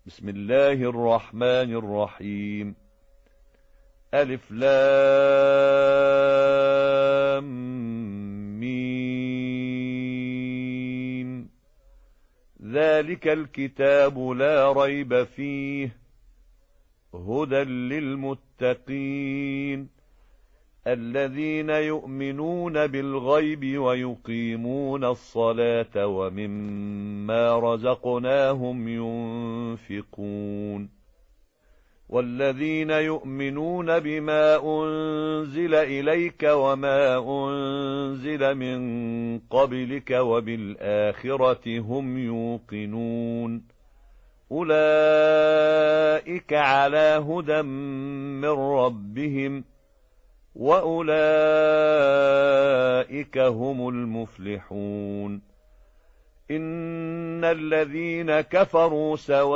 بسم الله الرحمن الرحيم. ألف لام ميم. ذلك الكتاب لا ريب فيه هدى للمتقين الذين يؤمنون بالغيب ويقيمون الصلاة ومما رزقناهم ينفقون والذين يؤمنون بما أنزل إليك وما أنزل من قبلك وبالآخرة هم يوقنون أولئك على هدى من ربهم وأولئك هم المفلحون. إن الذين كفروا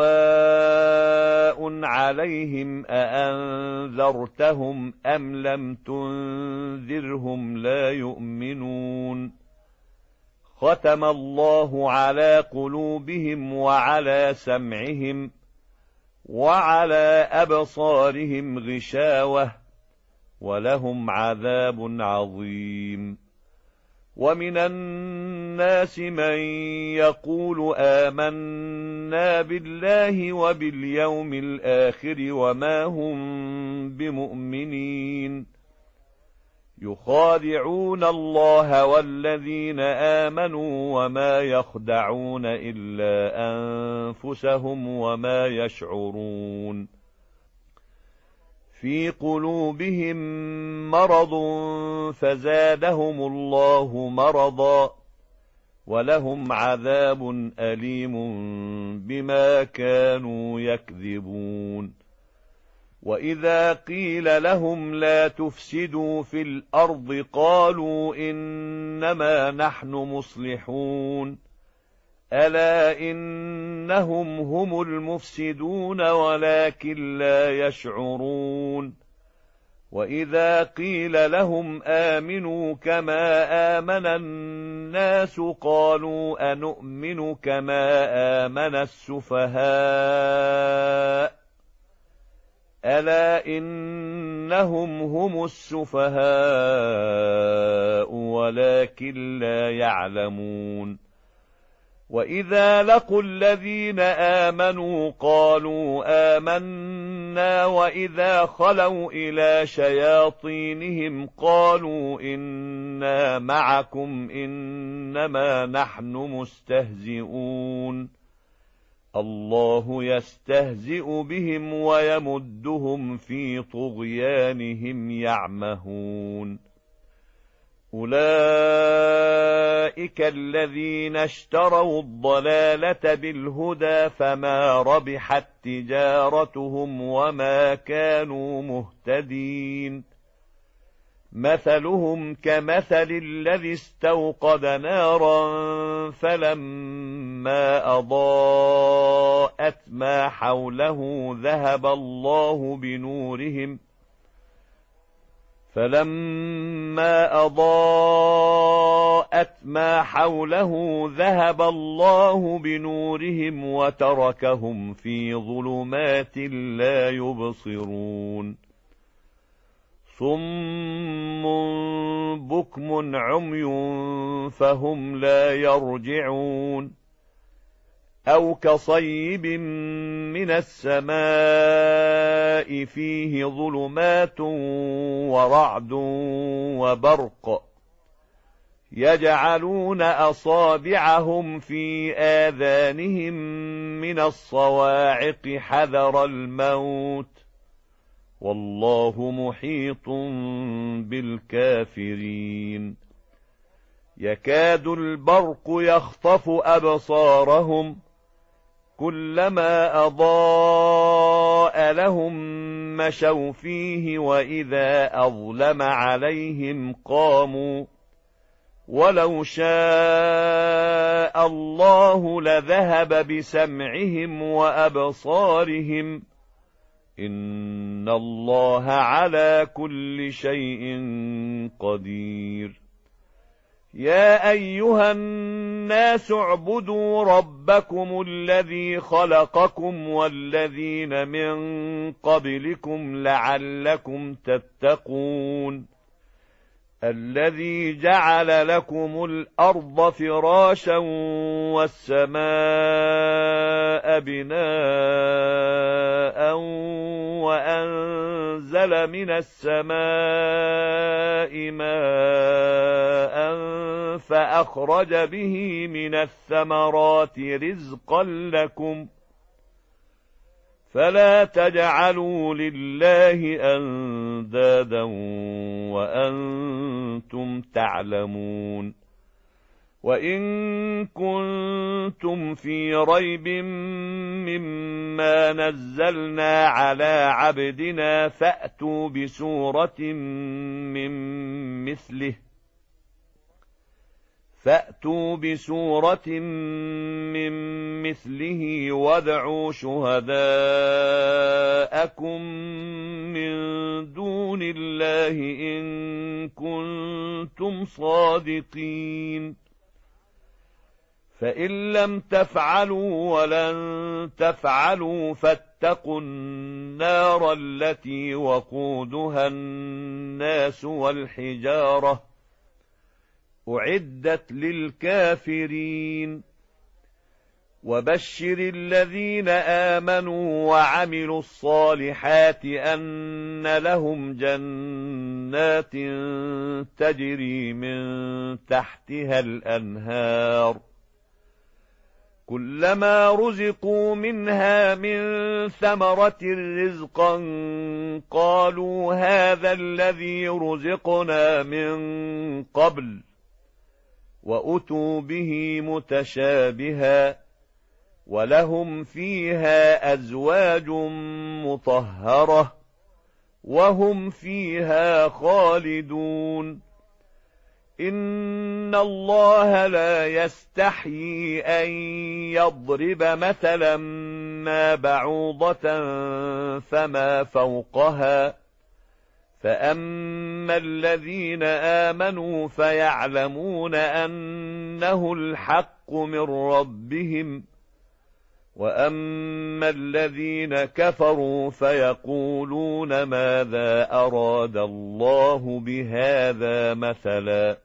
سواء عليهم أأنذرتهم أم لم تنذرهم لا يؤمنون. ختم الله على قلوبهم وعلى سمعهم وعلى أبصارهم غشاوة ولهم عذاب عظيم. ومن الناس من يقول آمنا بالله وباليوم الآخر وما هم بمؤمنين يخادعون الله والذين آمنوا وما يخدعون إلا أنفسهم وما يشعرون. في قلوبهم مرض فزادهم الله مرضا ولهم عذاب أليم بما كانوا يكذبون. وإذا قيل لهم لا تفسدوا في الأرض قالوا إنما نحن مصلحون ألا إنهم هم المفسدون ولكن لا يشعرون. وإذا قيل لهم آمنوا كما آمن الناس قالوا أنؤمن كما آمن السفهاء ألا إنهم هم السفهاء ولكن لا يعلمون. وإذا لقوا الذين آمنوا قالوا آمنا وإذا خلوا إلى شياطينهم قالوا إنا معكم إنما نحن مستهزئون الله يستهزئ بهم ويمدهم في طغيانهم يعمهون. أولئك الذين اشتروا الضلالة بالهدى فما ربحت تجارتهم وما كانوا مهتدين. مثلهم كمثل الذي استوقد نارا فلما أضاءت ما حوله ذهب الله بنورهم وتركهم في ظلمات لا يبصرون. صم بكم عمي فهم لا يرجعون. أو كصيب من السماء فيه ظلمات ورعد وبرق يجعلون أصابعهم في آذانهم من الصواعق حذر الموت والله محيط بالكافرين. يكاد البرق يخطف أبصارهم كلما أضاء لهم مشوا فيه وإذا أظلم عليهم قاموا ولو شاء الله لذهب بسمعهم وأبصارهم إن الله على كل شيء قدير. يا أيها الناس اعبدوا ربكم الذي خلقكم والذين من قبلكم لعلكم تتقون الذي جعل لكم الأرض فراشا والسماء بناء وأنزل من السماء ماء فأخرج به من الثمرات رزقا لكم فلا تجعلوا لله أندادا وأنتم تعلمون وإن كنتم في ريب مما نزلنا على عبدنا فأتوا بسورة من مثله وادعوا شهداءكم من دون الله إن كنتم صادقين فإن لم تفعلوا ولن تفعلوا فاتقوا النار التي وقودها الناس والحجارة أعدت للكافرين وبشر الذين آمنوا وعملوا الصالحات أن لهم جنات تجري من تحتها الأنهار كلما رزقوا منها من ثمرة رزقا قالوا هذا الذي رزقنا من قبل وأتوا به متشابها ولهم فيها أزواج مطهرة وهم فيها خالدون إن الله لا يستحيي أن يضرب مثلا ما بعوضة فما فوقها فأما الذين آمنوا فيعلمون أنه الحق من ربهم وأما الذين كفروا فيقولون ماذا أراد الله بهذا مثلا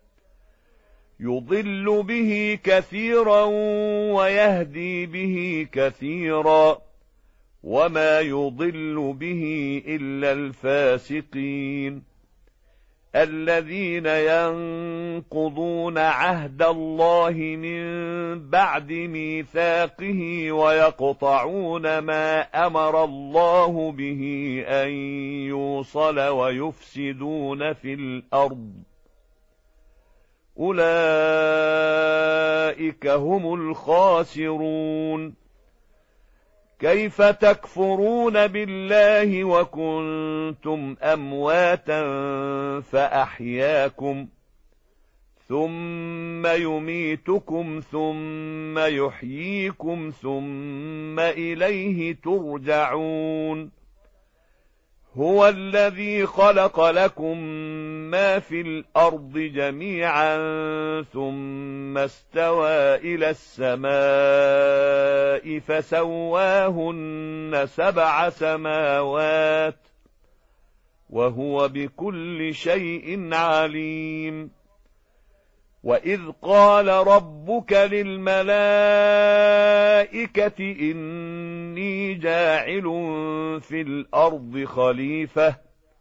يضل به كثيرا ويهدي به كثيرا وما يضل به إلا الفاسقين الذين ينقضون عهد الله من بعد ميثاقه ويقطعون ما أمر الله به أن يوصل ويفسدون في الأرض أولئك هم الخاسرون كيف تكفرون بالله وكنتم أمواتا فأحياكم ثم يميتكم ثم يحييكم ثم إليه ترجعون هو الذي خلق لكم ما في الأرض جميعا ثم استوى إلى السماء فسواهن 7 سماوات وهو بكل شيء عليم وإذ قال ربك للملائكة إني جاعل في الأرض خليفة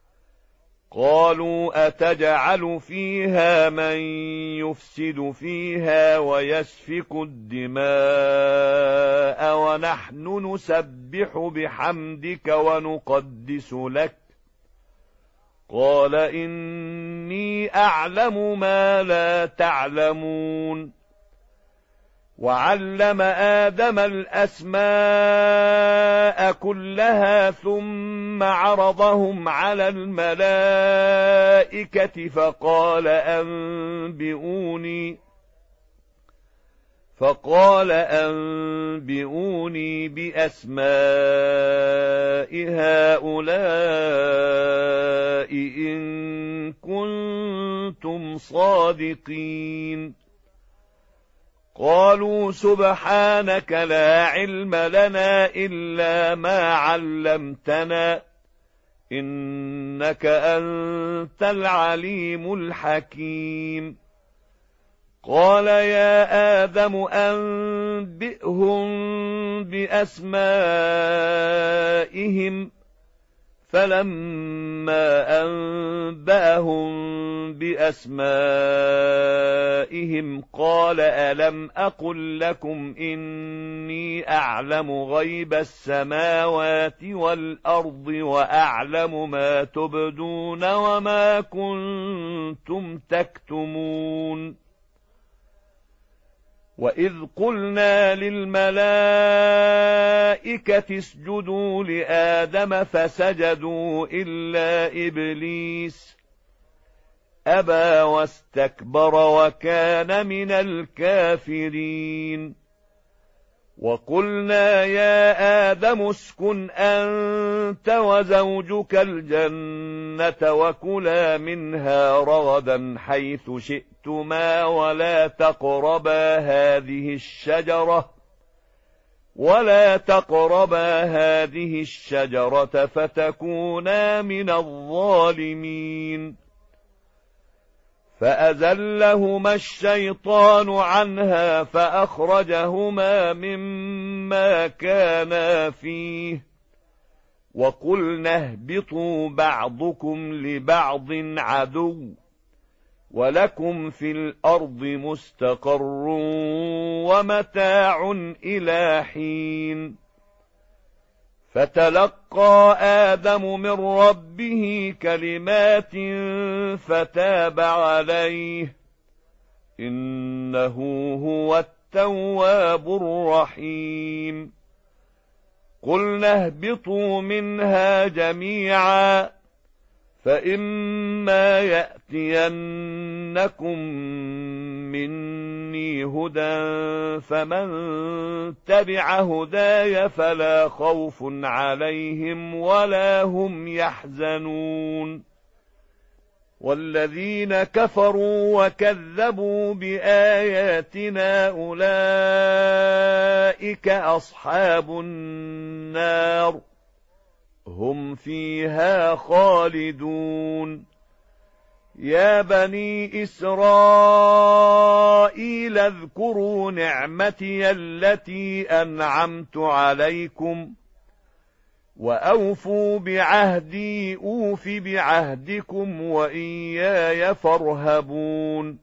قالوا أتجعل فيها من يفسد فيها ويسفك الدماء ونحن نسبح بحمدك ونقدس لك قال إني أعلم ما لا تعلمون وعلم آدم الأسماء كلها ثم عرضهم على الملائكة فقال أنبئوني بأسماء هؤلاء إن كنتم كنتم صادقين. قالوا سبحانك لا علم لنا إلا ما علمتنا إنك أنت العليم الحكيم. قال يا آدم أنبئهم بأسمائهم فلما أنبأهم بأسمائهم قال ألم أقل لكم إني أعلم غيب السماوات والأرض وأعلم ما تبدون وما كنتم تكتمون. وإذ قلنا للملائكة اسجدوا لآدم فسجدوا إلا إبليس أبى واستكبر وكان من الكافرين. وقلنا يا آدم اسكن أنت وزوجك الجنة وكلا منها رغدا حيث شئتما ولا تقربا هذه الشجرة فتكونا من الظالمين. فأزلهما الشيطان عنها فأخرجهما مما كانا فيه وقلنا اهبطوا بعضكم لبعض عدو ولكم في الأرض مستقر ومتاع إلى حين. فتلقى آدم من ربه كلمات فتاب عليه إنه هو التواب الرحيم. قلنا اهبطوا منها جميعا فإما يأتينكم مني هدى فمن تبع هداي فلا خوف عليهم ولا هم يحزنون. والذين كفروا وكذبوا بآياتنا أولئك أصحاب النار هم فيها خالدون. يا بني إسرائيل اذكروا نعمتي التي أنعمت عليكم وأوفوا بعهدي أوف بعهدكم وإياي فارهبون.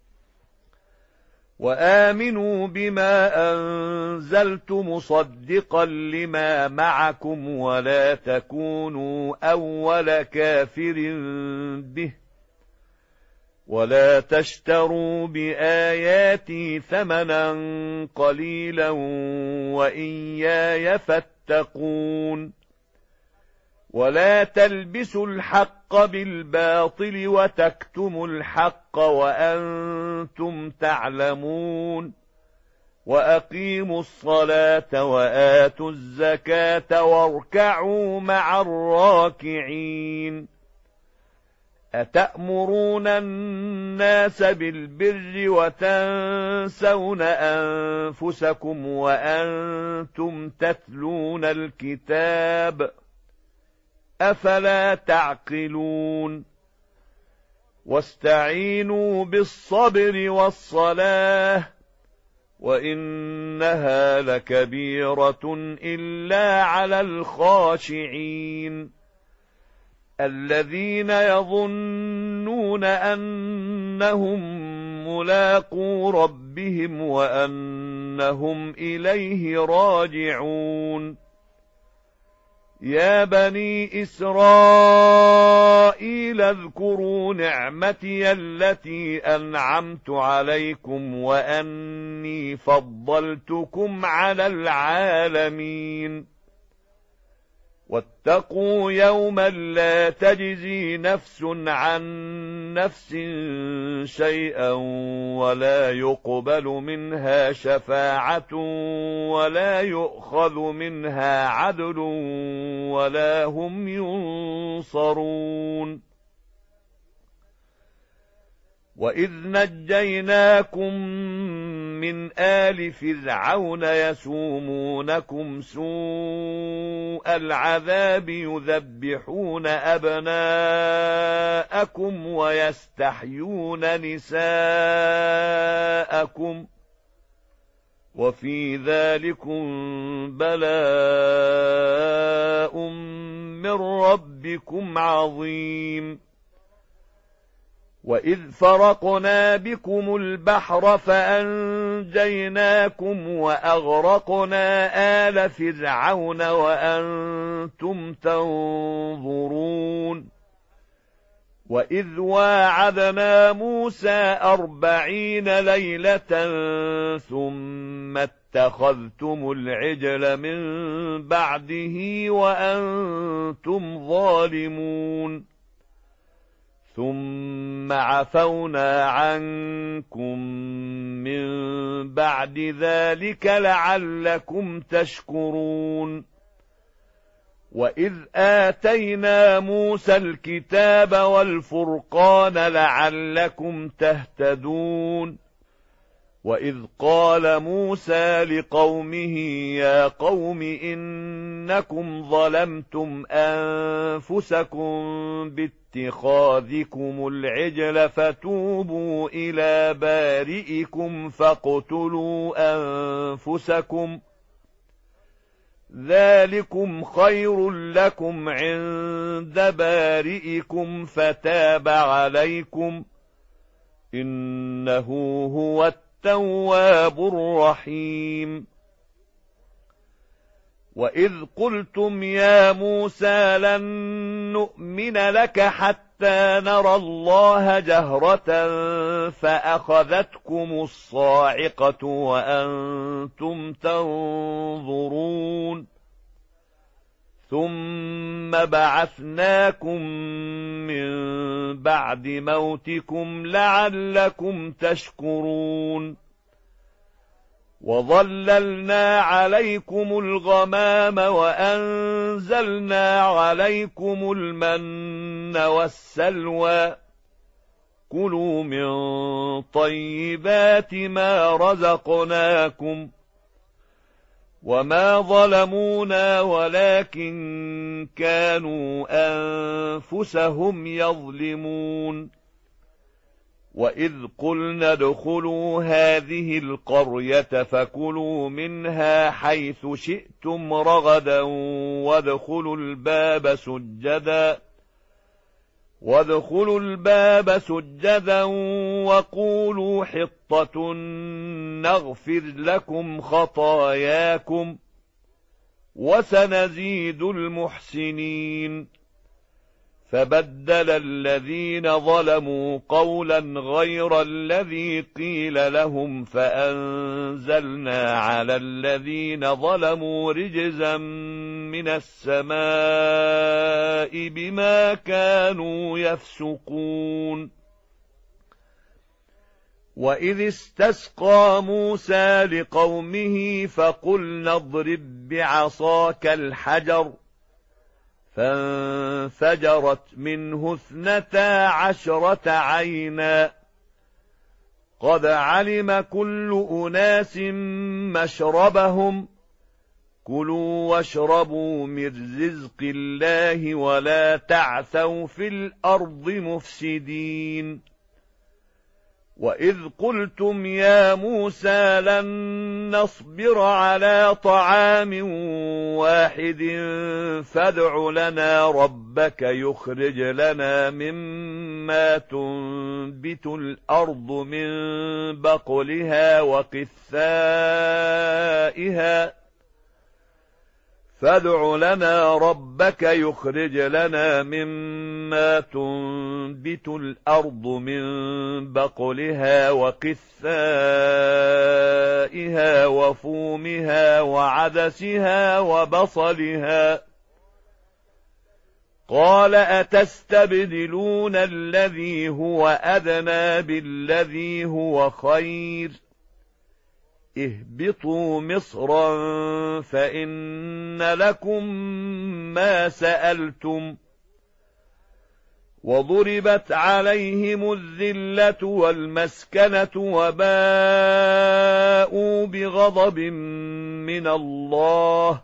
وآمنوا بما أنزلت مصدقا لما معكم ولا تكونوا أول كافر به ولا تشتروا بآياتي ثمنا قليلا وإياي فاتقون. ولا تلبسوا الحق بالباطل وتكتموا الحق وأنتم تعلمون. وأقيموا الصلاة وآتوا الزكاة واركعوا مع الراكعين. أتأمرون الناس بالبر وتنسون أنفسكم وأنتم تتلون الكتاب أفلا تعقلون. واستعينوا بالصبر والصلاة وإنها لكبيرة إلا على الخاشعين الذين يظنون أنهم ملاقو ربهم وأنهم إليه راجعون. يا بني إسرائيل اذكروا نعمتي التي أنعمت عليكم وأني فضلتكم على العالمين. واتقوا يوما لا تجزي نفس عن نفس شيئا ولا يقبل منها شفاعة ولا يؤخذ منها عدل ولا هم ينصرون. وإذ نجيناكم من آل فرعون يسومونكم سوء العذاب يذبحون أبناءكم ويستحيون نساءكم وفي ذلكم بلاء من ربكم عظيم وإذ فرقنا بكم البحر فأنجيناكم وأغرقنا آل فرعون وأنتم تنظرون وإذ واعدنا موسى 40 ليلة ثم اتخذتم العجل من بعده وأنتم ظالمون ثم عفونا عنكم من بعد ذلك لعلكم تشكرون وإذ آتينا موسى الكتاب والفرقان لعلكم تهتدون وإذ قال موسى لقومه يا قوم إنكم ظلمتم أنفسكم باتخاذكم العجل فتوبوا إلى بارئكم فاقتلوا أنفسكم ذلكم خير لكم عند بارئكم فتاب عليكم إنه هو التواب الرحيم وإذ قلتم يا موسى لن نؤمن لك حتى نرى الله جهرة فأخذتكم الصاعقة وأنتم تنظرون ثم بعثناكم من بعد موتكم لعلكم تشكرون وظللنا عليكم الغمام وأنزلنا عليكم المن والسلوى كلوا من طيبات ما رزقناكم وما ظلمونا ولكن كانوا أنفسهم يظلمون وإذ قلنا ادخلوا هذه القرية فكلوا منها حيث شئتم رغدا وادخلوا الباب سجدا وقولوا حطة نغفر لكم خطاياكم وسنزيد المحسنين فبدل الذين ظلموا قولا غير الذي قيل لهم فأنزلنا على الذين ظلموا رجزا من السماء بما كانوا يفسقون وإذ استسقى موسى لقومه فقلنا اضرب بعصاك الحجر فانفجرت منه 12 عينا قد علم كل أناس مشربهم كلوا واشربوا من رزق الله ولا تعثوا في الأرض مفسدين وإذ قلتم يا موسى لن نصبر على طعام واحد فادع لنا ربك يخرج لنا مما تنبت الأرض من بقلها وقثائها فادع لنا ربك يخرج لنا مما تنبت الأرض من بقلها وقثائها وفومها وعدسها وبصلها قال أتستبدلون الذي هو أدنى بالذي هو خير اهبطوا مصرا فإن لكم ما سألتم وضربت عليهم الذلة والمسكنة وباءوا بغضب من الله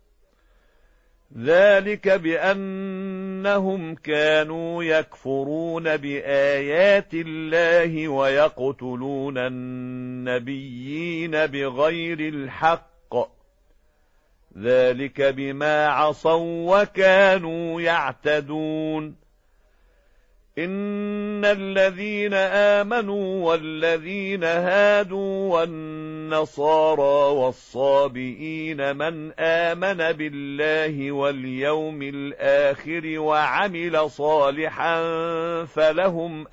ذلك بأنهم كانوا يكفرون بآيات الله ويقتلون النبيين بغير الحق ذلك بما عصوا وكانوا يعتدون إن الذين آمنوا والذين هادوا والنصارى والصابئين من آمن بالله واليوم الآخر وعمل صالحا فلهم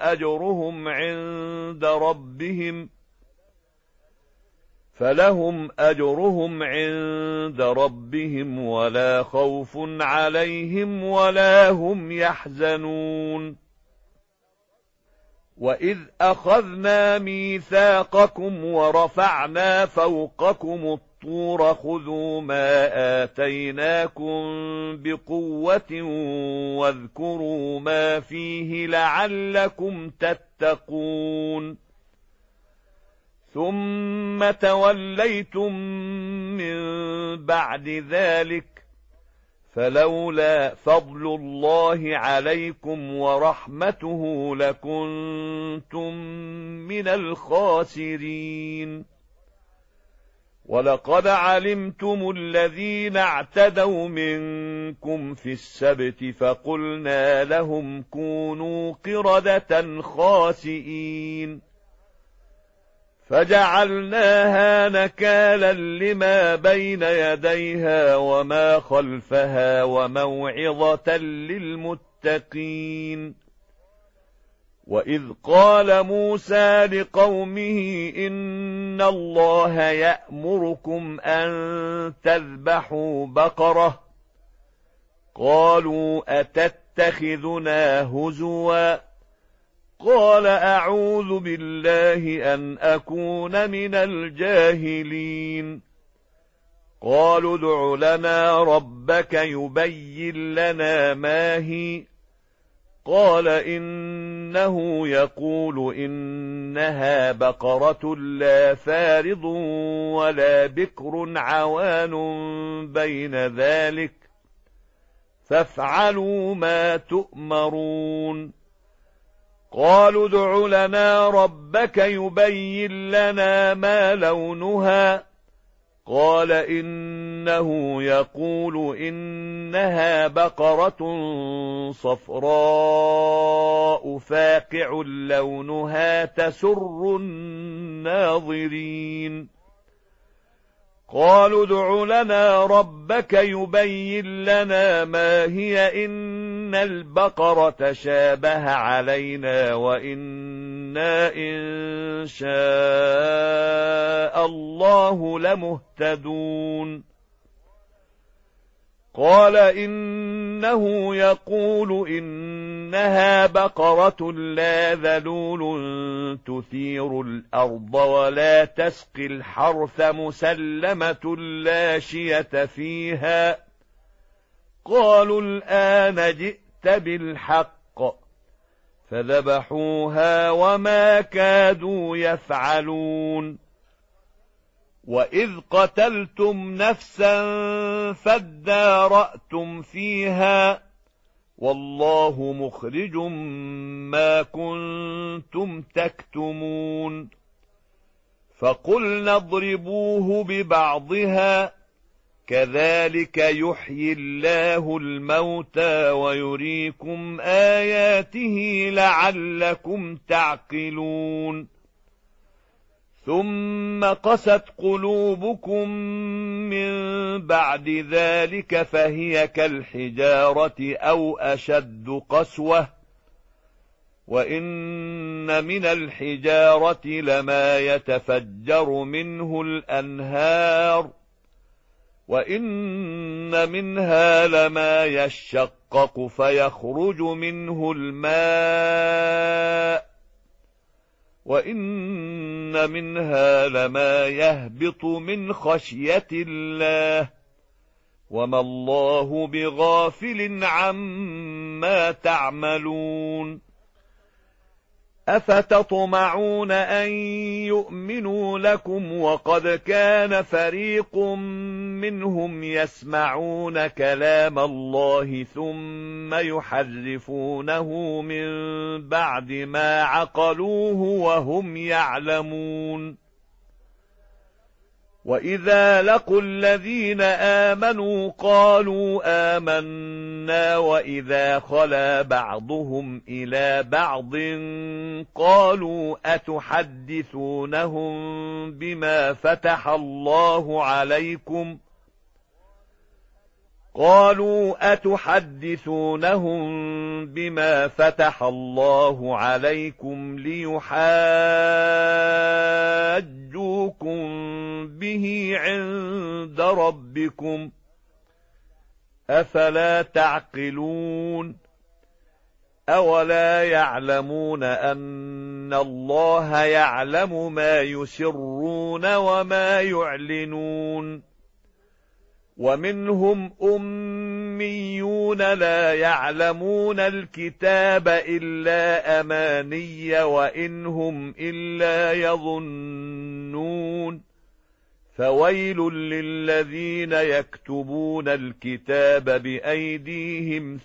أجرهم عند ربهم ولا خوف عليهم ولا هم يحزنون وإذ أخذنا ميثاقكم ورفعنا فوقكم الطور خذوا ما آتيناكم بقوة واذكروا ما فيه لعلكم تتقون ثم توليتم من بعد ذلك فلولا فضل الله عليكم ورحمته لكنتم من الخاسرين ولقد علمتم الذين اعتدوا منكم في السبت فقلنا لهم كونوا قردة خاسئين فجعلناها نكالا لما بين يديها وما خلفها وموعظة للمتقين وإذ قال موسى لقومه إن الله يأمركم أن تذبحوا بقرة قالوا أتتخذنا هزوا قال أعوذ بالله أن أكون من الجاهلين قالوا ادع لنا ربك يبين لنا ما هي قال إنه يقول إنها بقرة لا فارض ولا بكر عوان بين ذلك فافعلوا ما تؤمرون قالوا ادع لنا ربك يبين لنا ما لونها قال إنه يقول إنها بقرة صفراء فاقع لونها تسر الناظرين قالوا ادع لنا ربك يبين لنا ما هي إن البقرة شابه علينا وإنا إن شاء الله لمهتدون قال إنه يقول إنها بقرة لا ذلول تثير الأرض ولا تسقي الحرث مسلمة لا شية فيها قالوا الآن جئت بالحق فذبحوها وما كادوا يفعلون وإذ قتلتم نفسا فادارأتم فيها والله مخرج ما كنتم تكتمون فقلنا اضربوه ببعضها كذلك يحيي الله الموتى ويريكم آياته لعلكم تعقلون ثم قست قلوبكم من بعد ذلك فهي كالحجارة أو أشد قسوة وإن من الحجارة لما يتفجر منه الأنهار وإن منها لما يشقق فيخرج منه الماء وإن منها لما يهبط من خشية الله وما الله بغافل عما ما تعملون أفتطمعون أن يؤمنوا لكم وقد كان فريق منهم يسمعون كلام الله ثم يحرفونه من بعد ما عقلوه وهم يعلمون وإذا لقوا الذين آمنوا قالوا آمنا وإذا خلا بعضهم إلى بعض قالوا بما فتح الله عليكم قالوا أتحدثونهم بما فتح الله عليكم ليحاجوكم به عند ربكم أفلا تعقلون أولا يعلمون أن الله يعلم ما يسرون وما يعلنون ومنهم أميون لا يعلمون الكتاب إلا أماني وإنهم إلا يظنون فويل للذين يكتبون الكتاب بأيديهم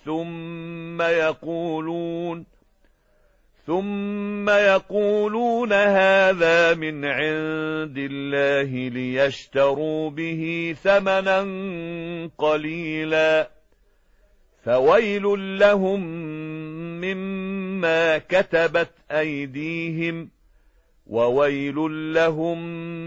ثم يقولون هذا من عند الله ليشتروا به ثمنا قليلا فويل لهم مما كتبت أيديهم وويل لهم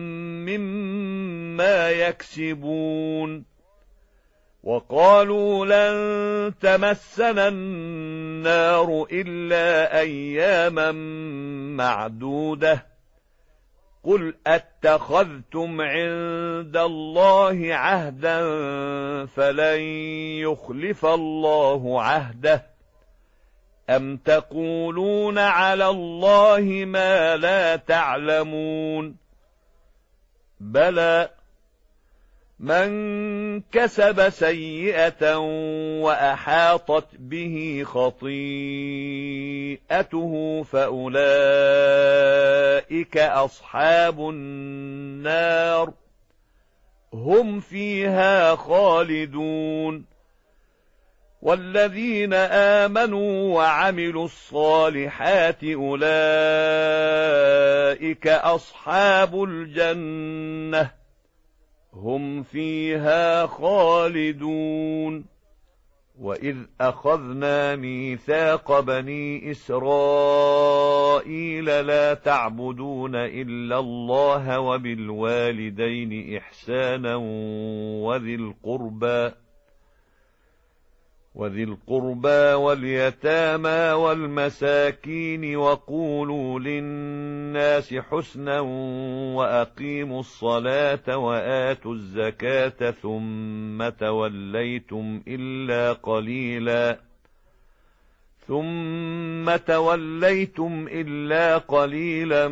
مما يكسبون وقالوا لن تمسنا النار إلا أياما معدودة قل أتخذتم عند الله عهدا فلن يخلف الله عهده أم تقولون على الله ما لا تعلمون بلى من كسب سيئة وأحاطت به خطيئته فأولئك أصحاب النار هم فيها خالدون والذين آمنوا وعملوا الصالحات أولئك أصحاب الجنة هم فيها خالدون وإذ أخذنا ميثاق بني إسرائيل لا تعبدون إلا الله وبالوالدين إحسانا وذي القربى واليتامى والمساكين وقولوا للناس حسنا وأقيموا الصلاة وآتوا الزكاة ثم توليتم إلا قليلا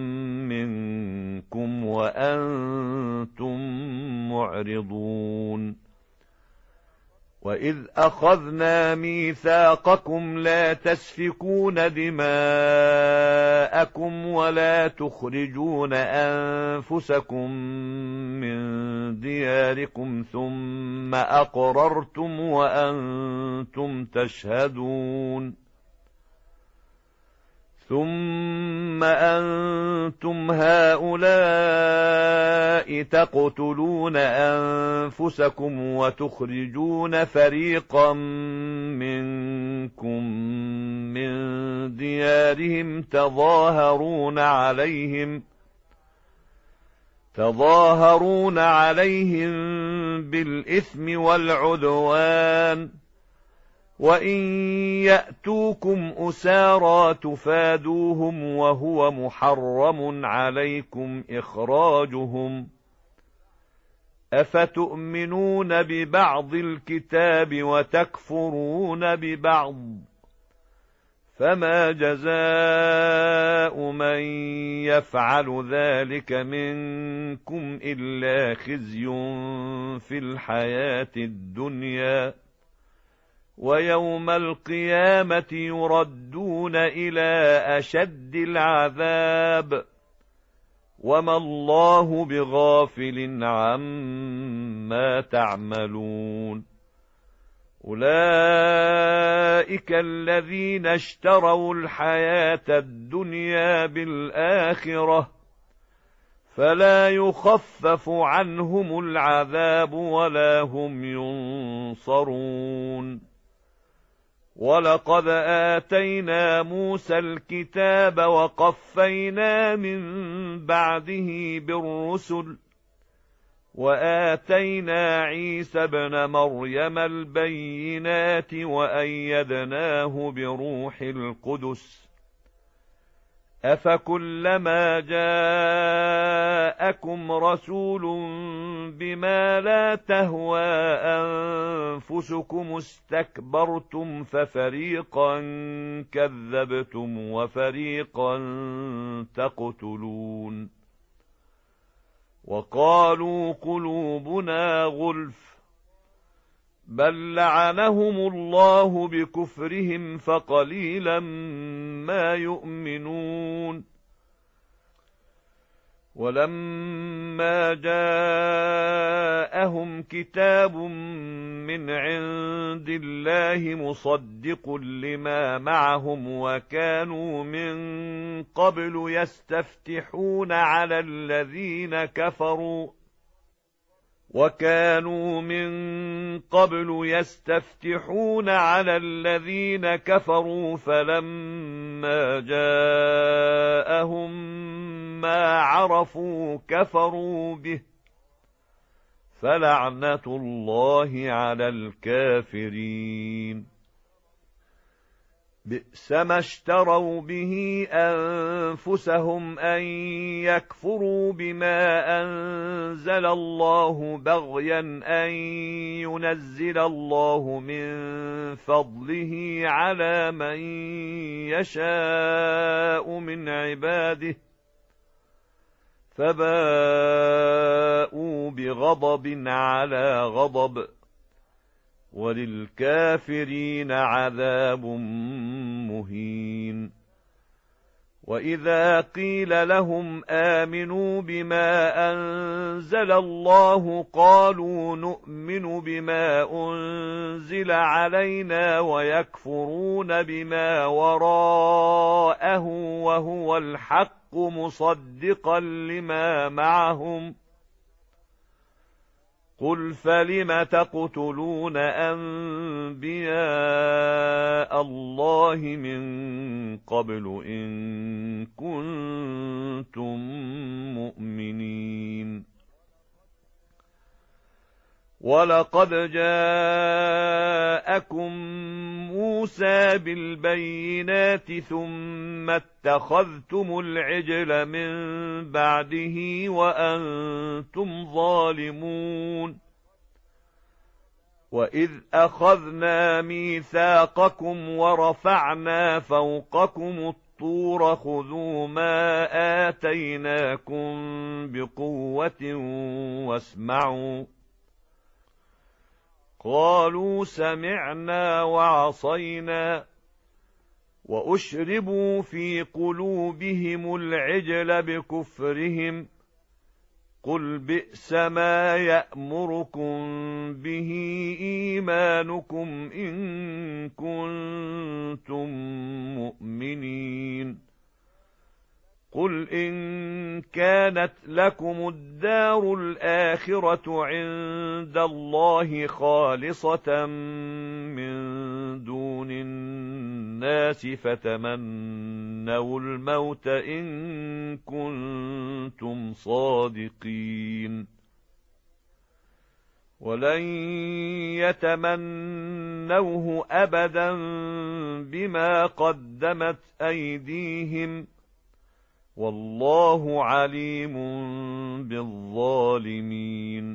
منكم وأنتم معرضون وإذ أخذنا ميثاقكم لا تسفكون دماءكم ولا تخرجون أنفسكم من دياركم ثم أقررتم وأنتم تشهدون ثم أنتم هؤلاء تقتلون أنفسكم وتخرجون فريقا منكم من ديارهم تظاهرون عليهم بالإثم والعدوان وإن يأتوكم أسارى تفادوهم وهو محرم عليكم إخراجهم أفتؤمنون ببعض الكتاب وتكفرون ببعض فما جزاء من يفعل ذلك منكم إلا خزي في الحياة الدنيا ويوم القيامة يردون إلى أشد العذاب وما الله بغافل عما تعملون أولئك الذين اشتروا الحياة الدنيا بالآخرة فلا يخفف عنهم العذاب ولا هم ينصرون ولقد آتينا موسى الكتاب وقفينا من بعده بالرسل وآتينا عيسى ابن مريم البينات وأيدناه بروح القدس أفكلما جاءكم رسول بما لا تهوى أنفسكم استكبرتم ففريقا كذبتم وفريقا تقتلون وقالوا قلوبنا غلف بل لعنهم الله بكفرهم فقليلا ما يؤمنون ولما جاءهم كتاب من عند الله مصدق لما معهم وكانوا من قبل يستفتحون على الذين كفروا فلما جاءهم ما عرفوا كفروا به فلعنة الله على الكافرين بئس ما اشتروا به أنفسهم أن يكفروا بما أنزل الله بغيا أن ينزل الله من فضله على من يشاء من عباده فباءوا بغضب على غضب وللكافرين عذاب مهين وإذا قيل لهم آمنوا بما أنزل الله قالوا نؤمن بما أنزل علينا ويكفرون بما وراءه وهو الحق مصدقا لما معهم قل فلم تقتلون أنبياء الله من قبل إن كنتم مؤمنين ولقد جاءكم موسى بالبينات ثم اتخذتم العجل من بعده وأنتم ظالمون وإذ أخذنا ميثاقكم ورفعنا فوقكم الطور خذوا ما آتيناكم بقوة واسمعوا قالوا سمعنا وعصينا وأشربوا في قلوبهم العجل بكفرهم قل بئس ما يأمركم به إيمانكم إن كنتم مؤمنين قل إن كانت لكم الدار الآخرة عند الله خالصة من دون الناس فتمنوا الموت إن كنتم صادقين ولن يتمنوه أبدا بما قدمت أيديهم والله عليم بالظالمين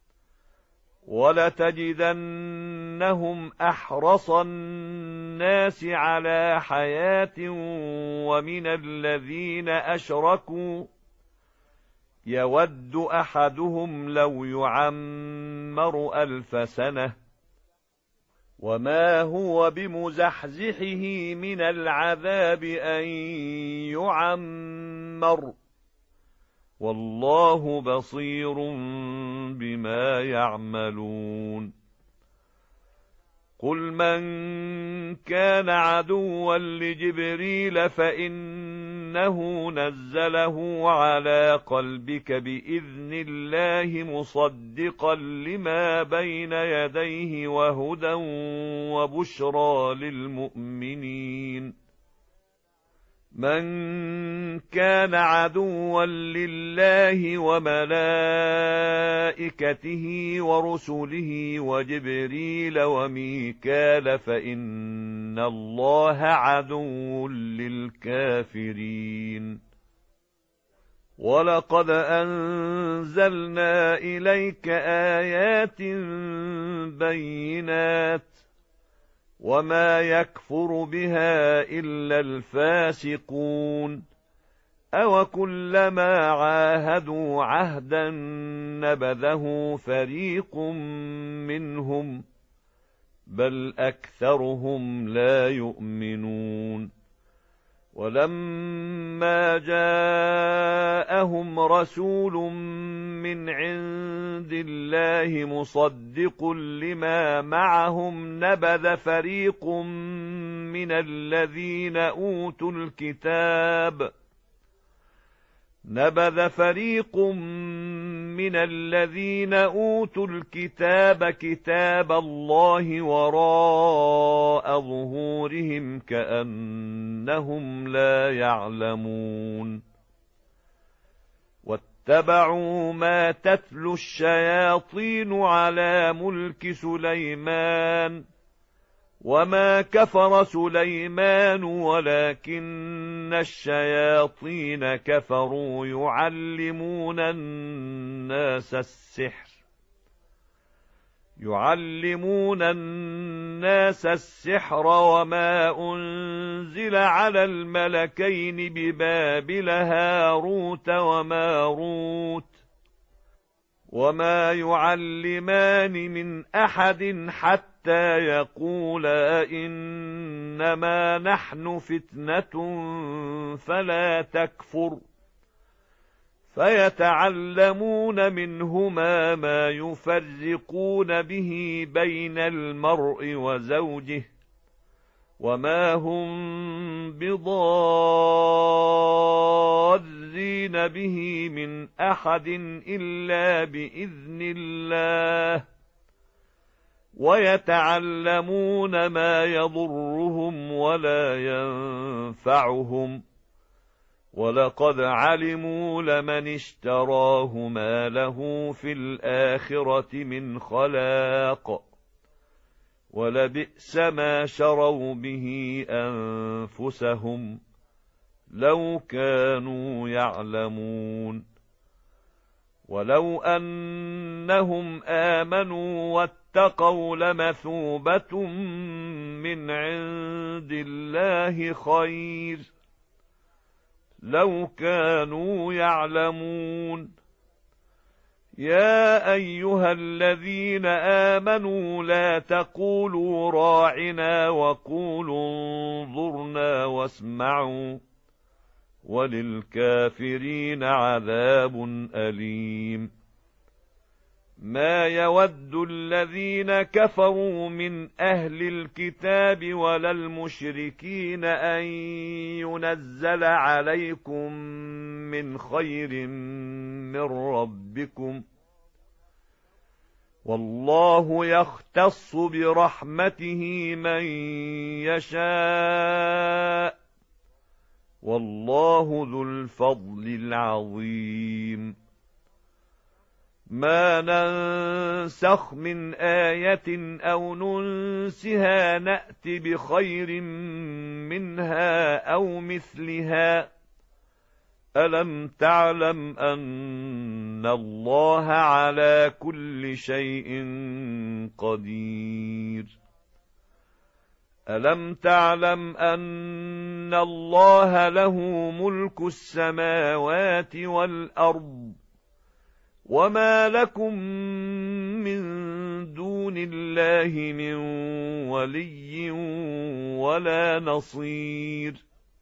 ولتجدنهم أحرص الناس على حياة ومن الذين أشركوا يود أحدهم لو يعمر 1000 سنة وما هو بمزحزحه من العذاب أن يعمر والله بصير بما يعملون قل من كان عدوا لجبريل فإنه نزله على قلبك بإذن الله مصدقا لما بين يديه وهدى وبشرى للمؤمنين من كان عدوا لله وملائكته ورسله وجبريل وميكال فإن الله عدو للكافرين ولقد أنزلنا إليك آيات بينات وما يكفر بها إلا الفاسقون أوكلما عاهدوا عهدا نبذه فريق منهم بل أكثرهم لا يؤمنون ولما جاءهم رسول من عند الله مصدق لما معهم نبذ فريق من الذين أوتوا الكتاب كتاب الله وراء ظهورهم كأنهم لا يعلمون واتبعوا ما تتلو الشياطين على ملك سليمان وما كفر سليمان ولكن الشياطين كفروا يعلمون الناس السحر وما أنزل على الملكين ببابل هاروت وماروت وما يعلمان من أحد حتى يقولا إنما نحن فتنة فلا تكفر فيتعلمون منهما ما يفرقون به بين المرء وزوجه وما هم بضارين به من أحد إلا بإذن الله ويتعلمون ما يضرهم ولا ينفعهم ولقد علموا لمن اشتراه ما له في الآخرة من خلاق ولبئس ما شروا به أنفسهم لو كانوا يعلمون ولو أنهم آمنوا واتقوا لمثوبة من عند الله خير لو كانوا يعلمون يا أيها الذين آمنوا لا تقولوا راعنا وقولوا انظرنا واسمعوا وللكافرين عذاب أليم ما يود الذين كفروا من أهل الكتاب ولا المشركين أن ينزل عليكم من خير من ربكم والله يختص برحمته من يشاء والله ذو الفضل العظيم ما ننسخ من آية أو ننسها نأت بخير منها أو مثلها ألم تعلم أن الله على كل شيء قدير ألم تعلم أن الله له ملك السماوات والأرض وما لكم من دون الله من ولي ولا نصير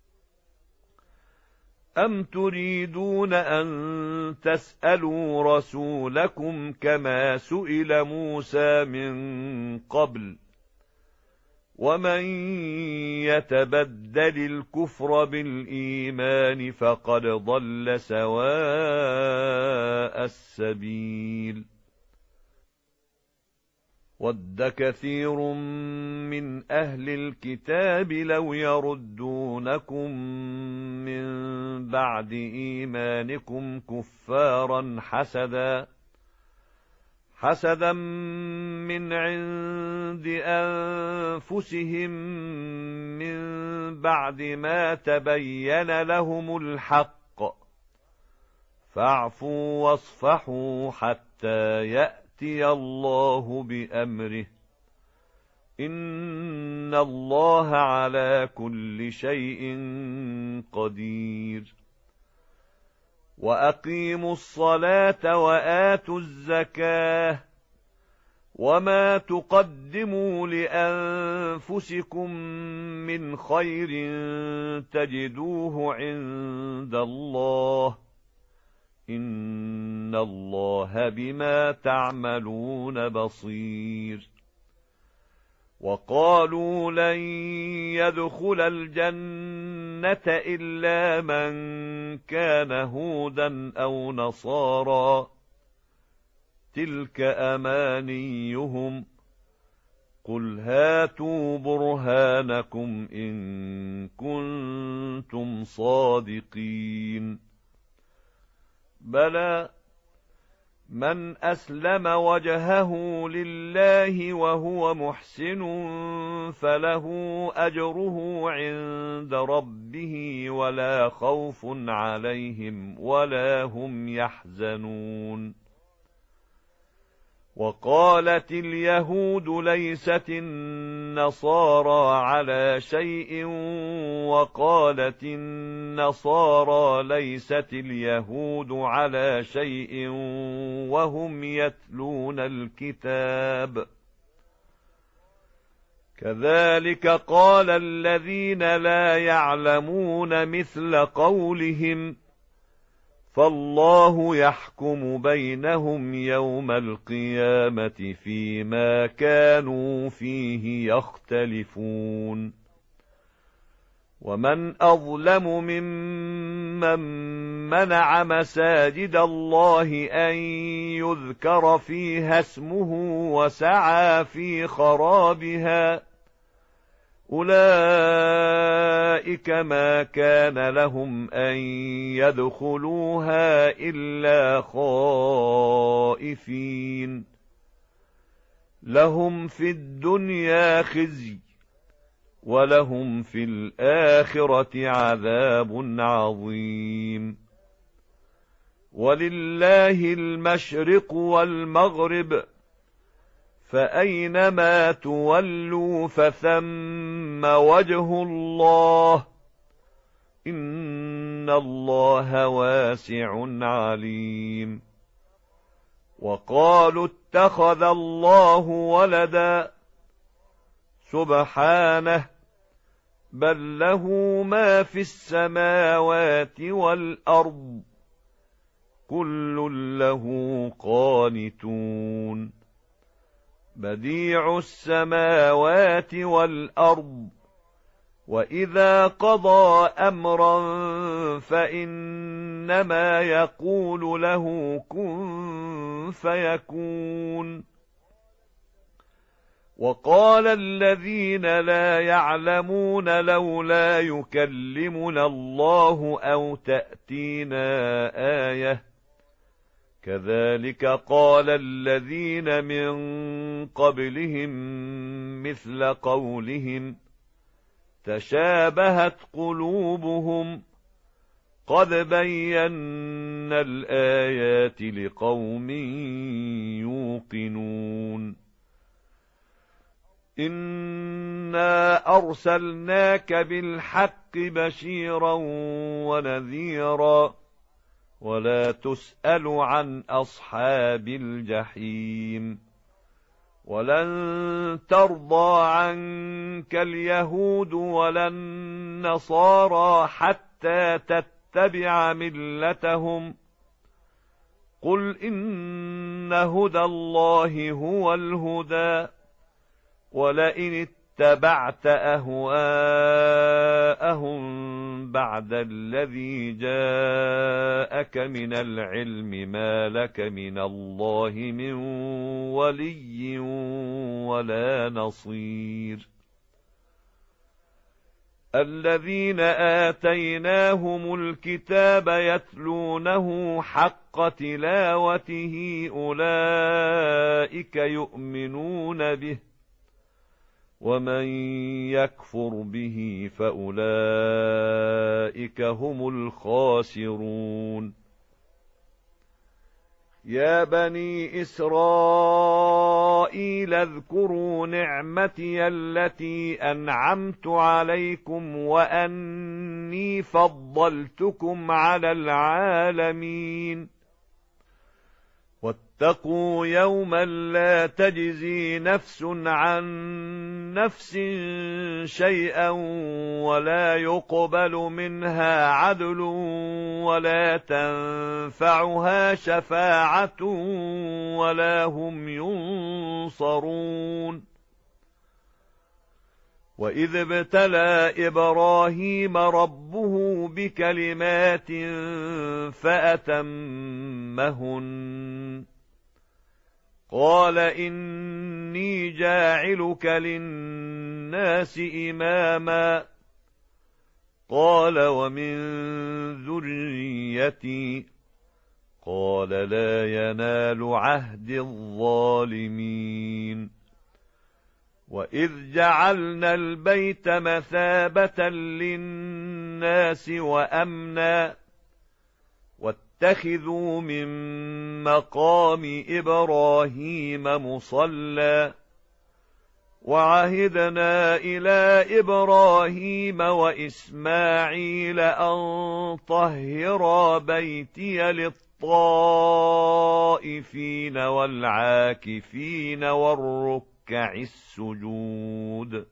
أم تريدون أن تسألوا رسولكم كما سئل موسى من قبل ومن يتبدل الكفر بالإيمان فقد ضل سواء السبيل ود كثير من أهل الكتاب لو يردونكم من بعد إيمانكم كفارا حسدا من عند أنفسهم من بعد ما تبين لهم الحق فاعفوا واصفحوا حتى يأتي الله بأمره إن الله على كل شيء قدير وأقيموا الصلاة وآتوا الزكاة وما تقدموا لأنفسكم من خير تجدوه عند الله إن الله بما تعملون بصير وقالوا لن يدخل الجنة إلا من كان هودا أو نصارى تلك أمانيهم قل هاتوا برهانكم إن كنتم صادقين بلى من أسلم وجهه لله وهو محسن فله أجره عند ربه ولا خوف عليهم ولا هم يحزنون وقالت اليهود ليست النصارى على شيء وقالت النصارى ليست اليهود على شيء وهم يتلون الكتاب كذلك قال الذين لا يعلمون مثل قولهم فالله يحكم بينهم يوم القيامة فيما كانوا فيه يختلفون ومن أظلم ممن منع مساجد الله أن يذكر فيها اسمه وسعى في خرابها أولئك ما كان لهم أن يدخلوها إلا خائفين لهم في الدنيا خزي ولهم في الآخرة عذاب عظيم ولله المشرق والمغرب فأينما تولوا فثم وجه الله إن الله واسع عليم وقالوا اتخذ الله ولدا سبحانه بل له ما في السماوات والأرض كل له قانتون بديع السماوات والأرض وإذا قضى أمرا فإنما يقول له كن فيكون وقال الذين لا يعلمون لولا يكلمنا الله أو تأتينا آية كذلك قال الذين من قبلهم مثل قولهم تشابهت قلوبهم قد بينا الآيات لقوم يوقنون إنا أرسلناك بالحق بشيرا ونذيرا ولا تسأل عن أصحاب الجحيم. ولن ترضى عنك اليهود ولا النصارى حتى تتبع ملتهم. قل إن هدى الله هو الهدى. ولئن اتبعت أهواءهم بعد الذي جاءك من العلم ما لك من الله من ولي ولا نصير. الذين آتيناهم الكتاب يتلونه حق تلاوته أولئك يؤمنون به، ومن يكفر به فأولئك هم الخاسرون. يا بني إسرائيل اذكروا نعمتي التي أنعمت عليكم وأني فضلتكم على العالمين. واتقوا يوما لا تجزي نفس عن نفس شيئا ولا يقبل منها عدل ولا تنفعها شفاعة ولا هم ينصرون. وإذ ابتلى إبراهيم ربه بكلمات فأتمهن قال إني جاعلك للناس إماما قال ومن ذريتي قال لا ينال عهد الظالمين. وإذ جعلنا البيت مثابة للناس وأمنا واتخذوا من مقام إبراهيم مصلى وعهدنا إلى إبراهيم وإسماعيل أن طهرا بيتي للطائفين والعاكفين والركع السجود.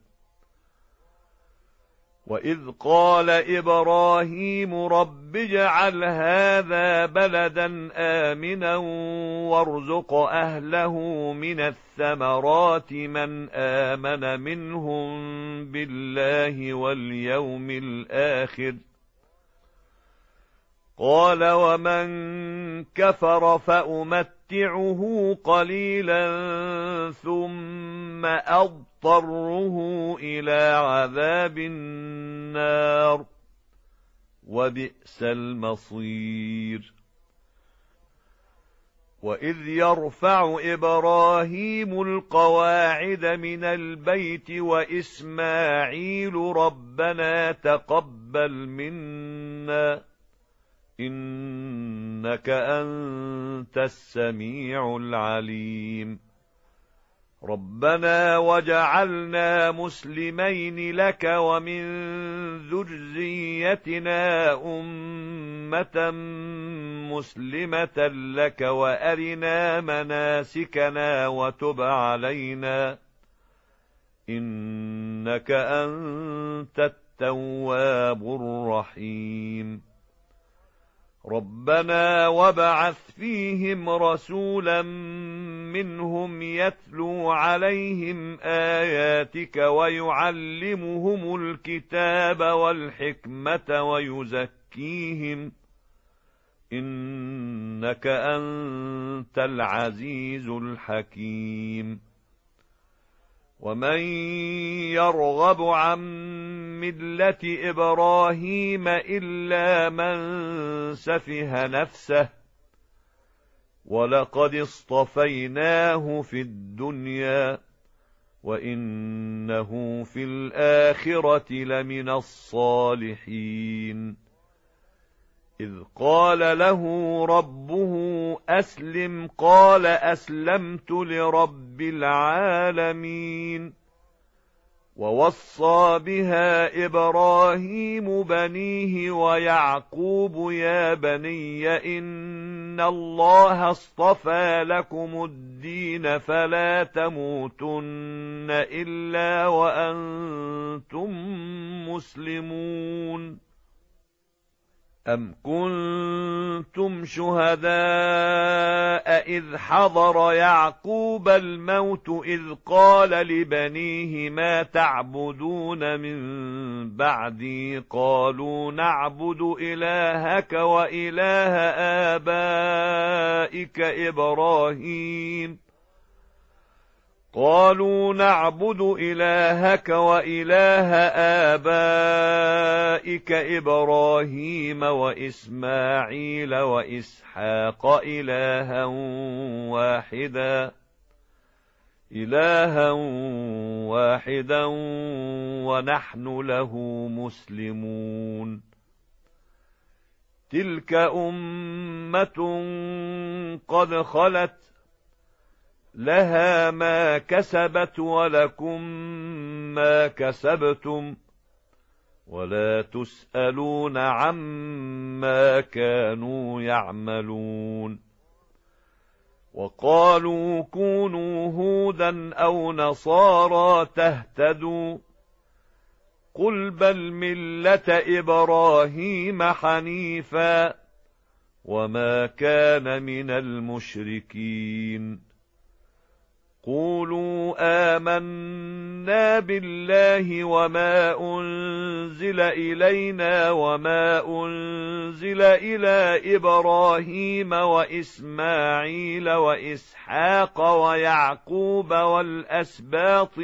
وإذ قال إبراهيم رب اجعل هذا بلدا آمنا وارزق أهله من الثمرات من آمن منهم بالله واليوم الآخر قال ومن كفر فأمتعه قليلا ثم أضطره إلى عذاب النار وبئس المصير. وإذ يرفع إبراهيم القواعد من البيت وإسماعيل ربنا تقبل منا إنك أنت السميع العليم. ربنا وجعلنا مسلمين لك ومن ذريتنا أمة مسلمة لك وأرنا مناسكنا وتب علينا إنك أنت التواب الرحيم. ربنا وابعث فيهم رسولا منهم يتلو عليهم آياتك ويعلمهم الكتاب والحكمة ويزكيهم إنك أنت العزيز الحكيم. ومن يرغب عن ملة إبراهيم إلا من سفه نفسه ولقد اصطفيناه في الدنيا وإنه في الآخرة لمن الصالحين. إذ قال له ربه أسلم قال أسلمت لرب العالمين. ووصى بها إبراهيم بنيه ويعقوب يا بني إن الله اصطفى لكم الدين فلا تموتن إلا وأنتم مسلمون. أم كنتم شهداء إذ حضر يعقوب الموت إذ قال لبنيه ما تعبدون من بعدي قالوا نعبد إلهك وإله آبائك إبراهيم وإسماعيل وإسحاق إلها واحدا ونحن له مسلمون. تلك أمة قد خلت لها ما كسبت ولكم ما كسبتم ولا تسألون عما كانوا يعملون. وقالوا كونوا هودا أو نصارى تهتدوا قل بل ملة إبراهيم حنيفا وما كان من المشركين. قولوا آمنا بالله وما أنزل إلينا وما أنزل إلى إبراهيم وإسماعيل وإسحاق ويعقوب والأسباط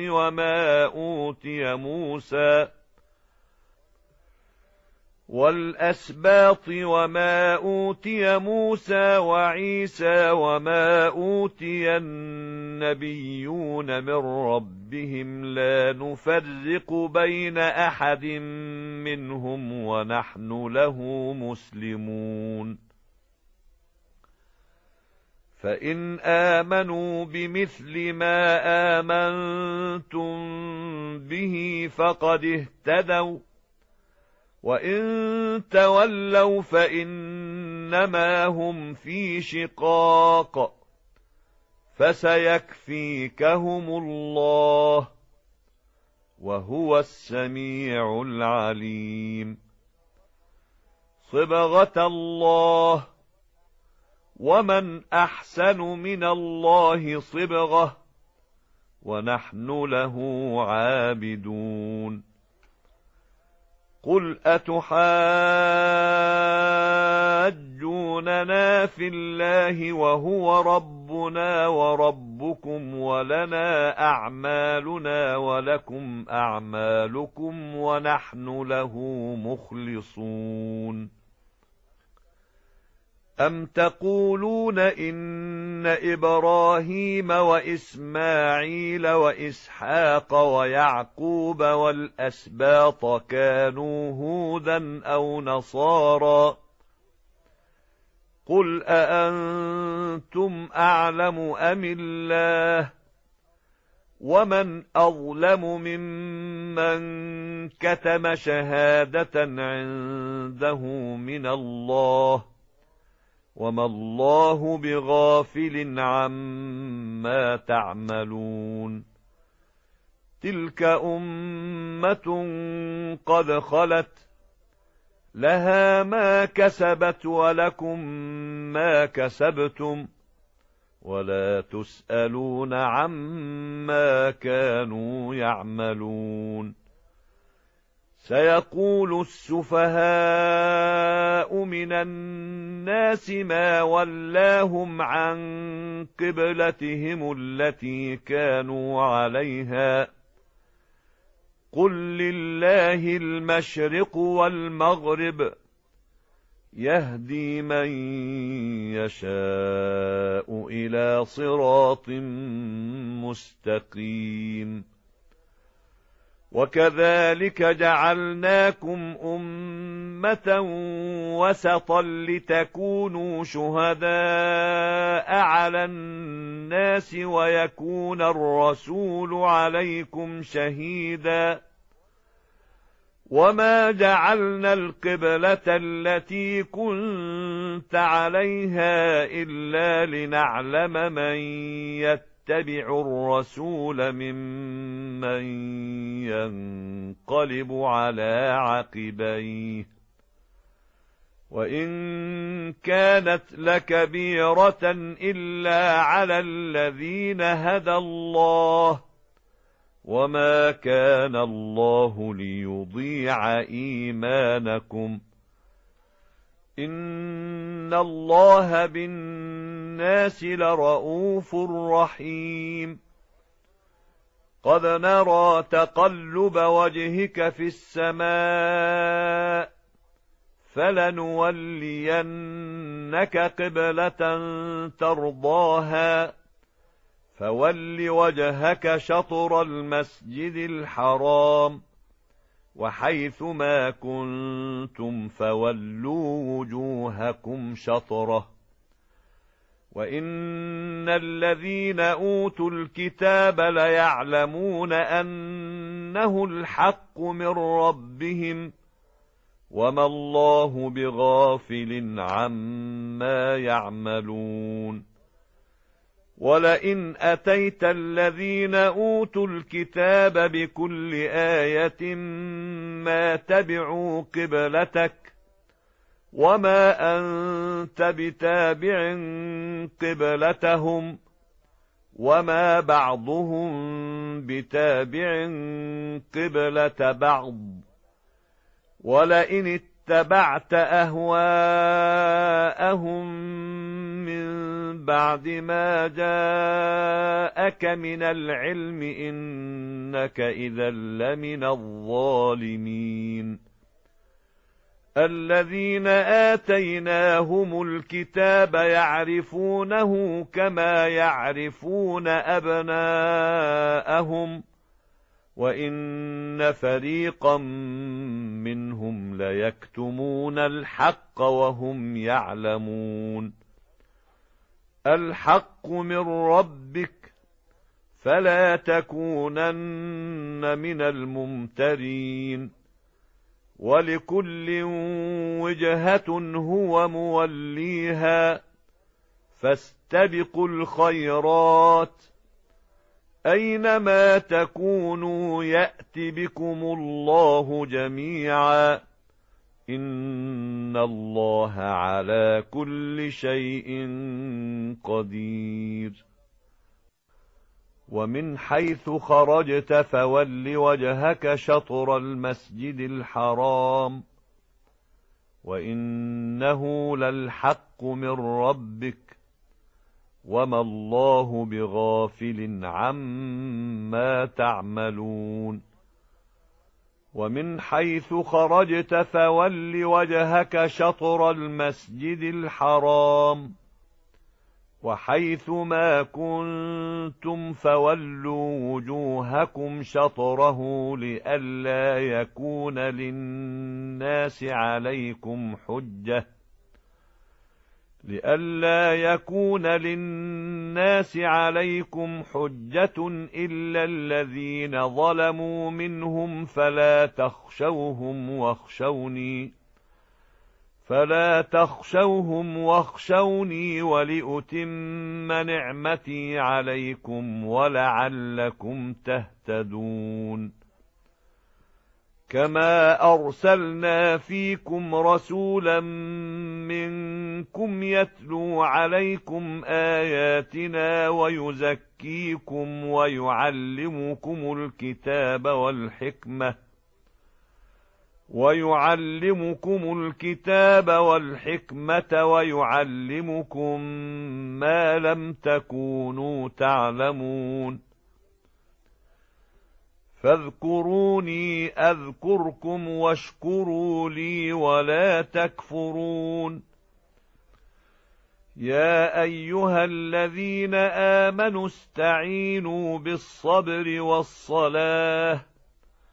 وما أوتي موسى وعيسى وما أوتي النبيون من ربهم لا نفرق بين أحد منهم ونحن له مسلمون. فإن آمنوا بمثل ما آمنتم به فقد اهتدوا وإن تولوا فإنما هم في شقاق فسيكفيكهم الله وهو السميع العليم. صبغة الله ومن أحسن من الله صبغة ونحن له عابدون. قل أتحاجوننا في الله وهو ربنا وربكم ولنا أعمالنا ولكم أعمالكم ونحن له مخلصون. أم تقولون إن إبراهيم وإسماعيل وإسحاق ويعقوب والأسباط كانوا هودا أو نصارى قل أأنتم أعلم أم الله ومن أظلم ممن كتم شهادة عنده من الله وما الله بغافل عما تعملون. تلك أمة قد خلت لها ما كسبت ولكم ما كسبتم ولا تسألون عما كانوا يعملون. سيقول السفهاء من الناس ما ولاهم عن قبلتهم التي كانوا عليها قل لله المشرق والمغرب يهدي من يشاء إلى صراط مستقيم. وكذلك جعلناكم أمة وسطا لتكونوا شهداء على الناس للناس ويكون الرسول عليكم شهيدا وما جعلنا القبلة التي كنت عليها إلا لنعلم من يتبع الرسول ممن ينقلب على عقبيه وإن كانت لكبيرة إلا على الذين هدى الله وما كان الله ليضيع إيمانكم إن الله بالناس لرءوف رحيم قد نرى تقلب وجهك في السماء فلنولينك قبلة ترضاها فول وجهك شطر المسجد الحرام وحيث ما كنتم فولوا وجوهكم شطره وإن الذين أوتوا الكتاب ليعلمون أنه الحق من ربهم وما الله بغافل عما يعملون ولئن أتيت الذين أوتوا الكتاب بكل آية ما تبعوا قبلتك وما أنت بتابع قبلتهم وما بعضهم بتابع قبلة بعض ولئن اتبعت أهواءهم من بعد ما جاءك من العلم إنك إذا لمن الظالمين الذين آتيناهم الكتاب يعرفونه كما يعرفون أبناءهم وإن فريقا منهم ليكتمون الحق وهم يعلمون الحق من ربك فلا تكونن من الممترين ولكل وجهة هو موليها فاستبقوا الخيرات أينما تكونوا يأت بكم الله جميعا إن الله على كل شيء قدير ومن حيث خرجت فول وجهك شطر المسجد الحرام وإنه للحق من ربك وما الله بغافل عما تعملون ومن حيث خرجت فول وجهك شطر المسجد الحرام وحيث ما كنتم فولوا وجوهكم شطره لئلا يكون للناس عليكم حجة إلا الذين ظلموا منهم فلا تخشوهم واخشوني ولأتم نعمتي عليكم ولعلكم تهتدون كما أرسلنا فيكم رسولا منكم يتلو عليكم آياتنا ويزكيكم ويعلمكم الكتاب والحكمة ويعلمكم ما لم تكونوا تعلمون فاذكروني أذكركم واشكروا لي ولا تكفرون يا أيها الذين آمنوا استعينوا بالصبر والصلاة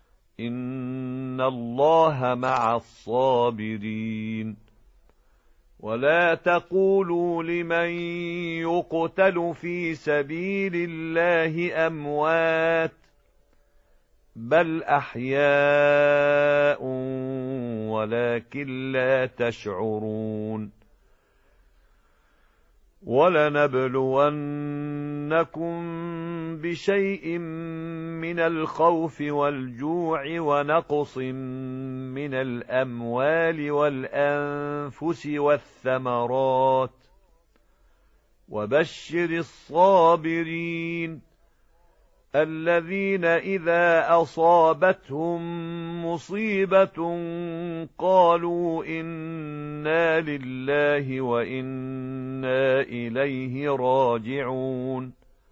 إن الله مع الصابرين ولا تقولوا لمن يقتل في سبيل الله أموات بل أحياء ولكن لا تشعرون ولنبلونكم بشيء من الخوف والجوع ونقص من الأموال والأنفس والثمرات وبشر الصابرين الذين إذا أصابتهم مصيبة قالوا إنا لله وإنا إليه راجعون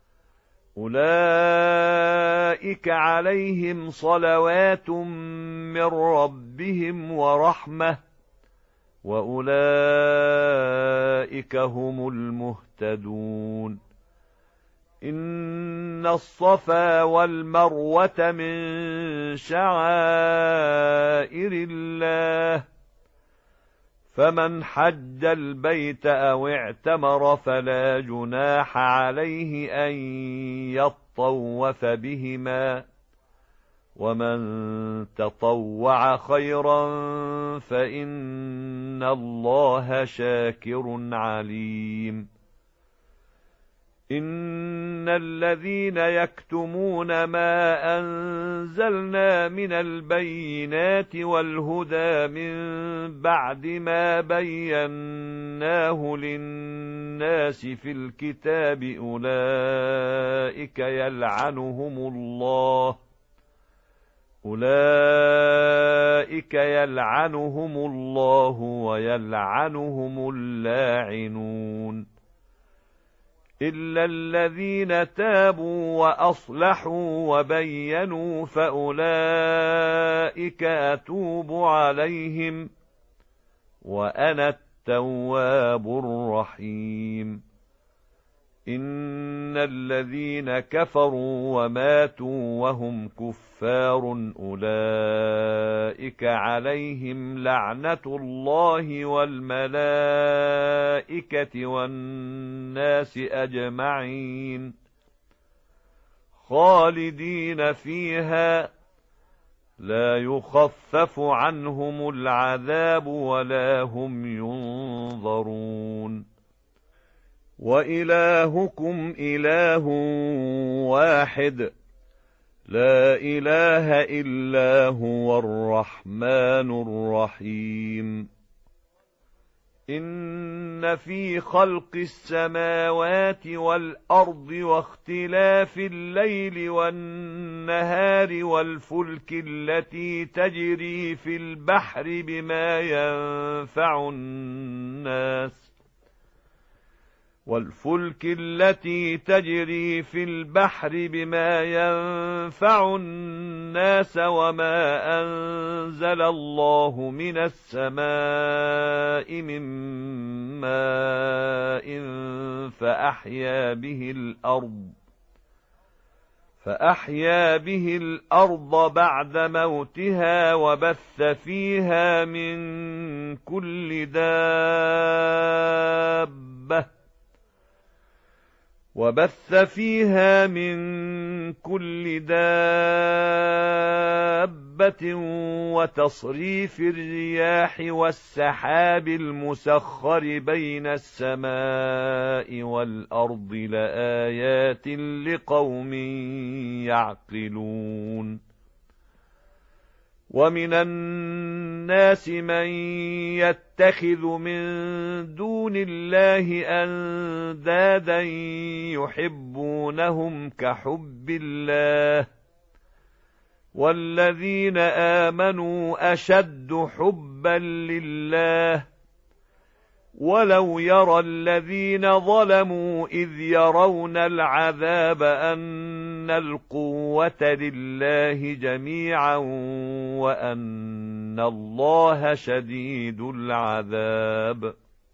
أولئك عليهم صلوات من ربهم ورحمة وأولئك هم المهتدون إن الصفا والمروة من شعائر الله فمن حج البيت أو اعتمر فلا جناح عليه أن يطوف بهما ومن تطوع خيرا فإن الله شاكر عليم إن الذين يكتمون ما أنزلنا من البينات والهدى من بعد ما بيناه للناس في الكتاب أولئك يلعنهم الله ويلعنهم اللاعنون إلا الذين تابوا وأصلحوا وبينوا فأولئك أتوب عليهم وأنا التواب الرحيم إن الذين كفروا وماتوا وهم كفار أولئك عليهم لعنة الله والملائكة والناس أجمعين خالدين فيها لا يخفف عنهم العذاب ولا هم ينظرون وإلهكم إله واحد لا إله إلا هو الرحمن الرحيم إن في خلق السماوات والأرض واختلاف الليل والنهار والفلك التي تجري في البحر بما ينفع الناس وما أنزل الله من السماء من ماء فأحيا به الأرض بعد موتها وبث فيها من كل دابة وتصريف الرياح والسحاب المسخر بين السماء والأرض لآيات لقوم يعقلون ومن الناس من يتخذ من دون الله أندادا يحبونهم كحب الله والذين آمنوا أشد حبا لله ولو يرى الذين ظلموا إذ يرون العذاب أن القوة لله جميعا وأن الله شديد العذاب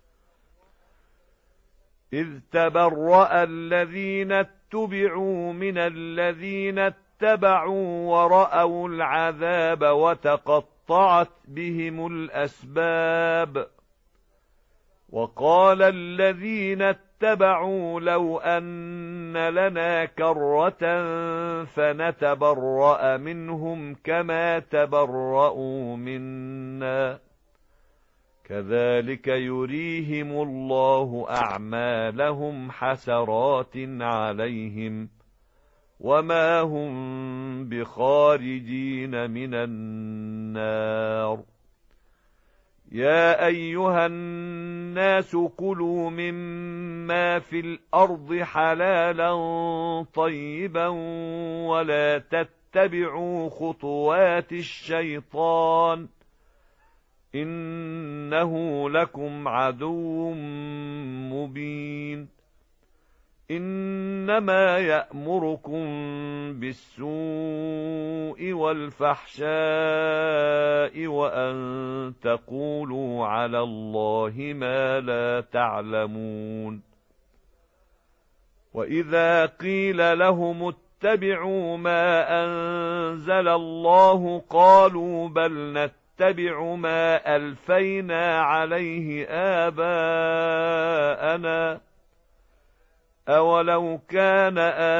إذ تبرأ الذين اتبعوا من الذين اتبعوا ورأوا العذاب وتقطعت بهم الأسباب وقال الذين اتبعوا لو أن لنا كرة فنتبرأ منهم كما تبرأوا منا كذلك يريهم الله أعمالهم حسرات عليهم وما هم بخارجين من النار يا أيها الناس كلوا مما في الأرض حلالا طيبا ولا تتبعوا خطوات الشيطان إنه لكم عدو مبين إنما يأمركم بالسوء والفحشاء وأن تقولوا على الله ما لا تعلمون وإذا قيل لهم اتبعوا ما أنزل الله قالوا بل نتبع ما ألفينا عليه آباءنا أولو كان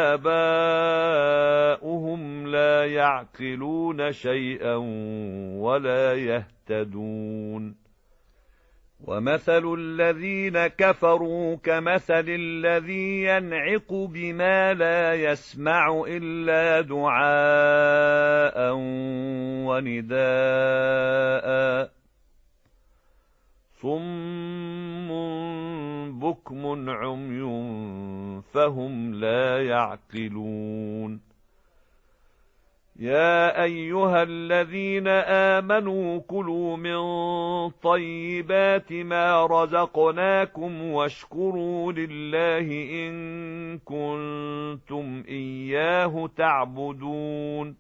آباؤهم لا يعقلون شيئا ولا يهتدون ومثل الذين كفروا كمثل الذي ينعق بما لا يسمع إلا دعاء ونداء صم بكم عمي فهم لا يعقلون يا أيها الذين آمنوا كلوا من طيبات ما رزقناكم واشكروا لله إن كنتم إياه تعبدون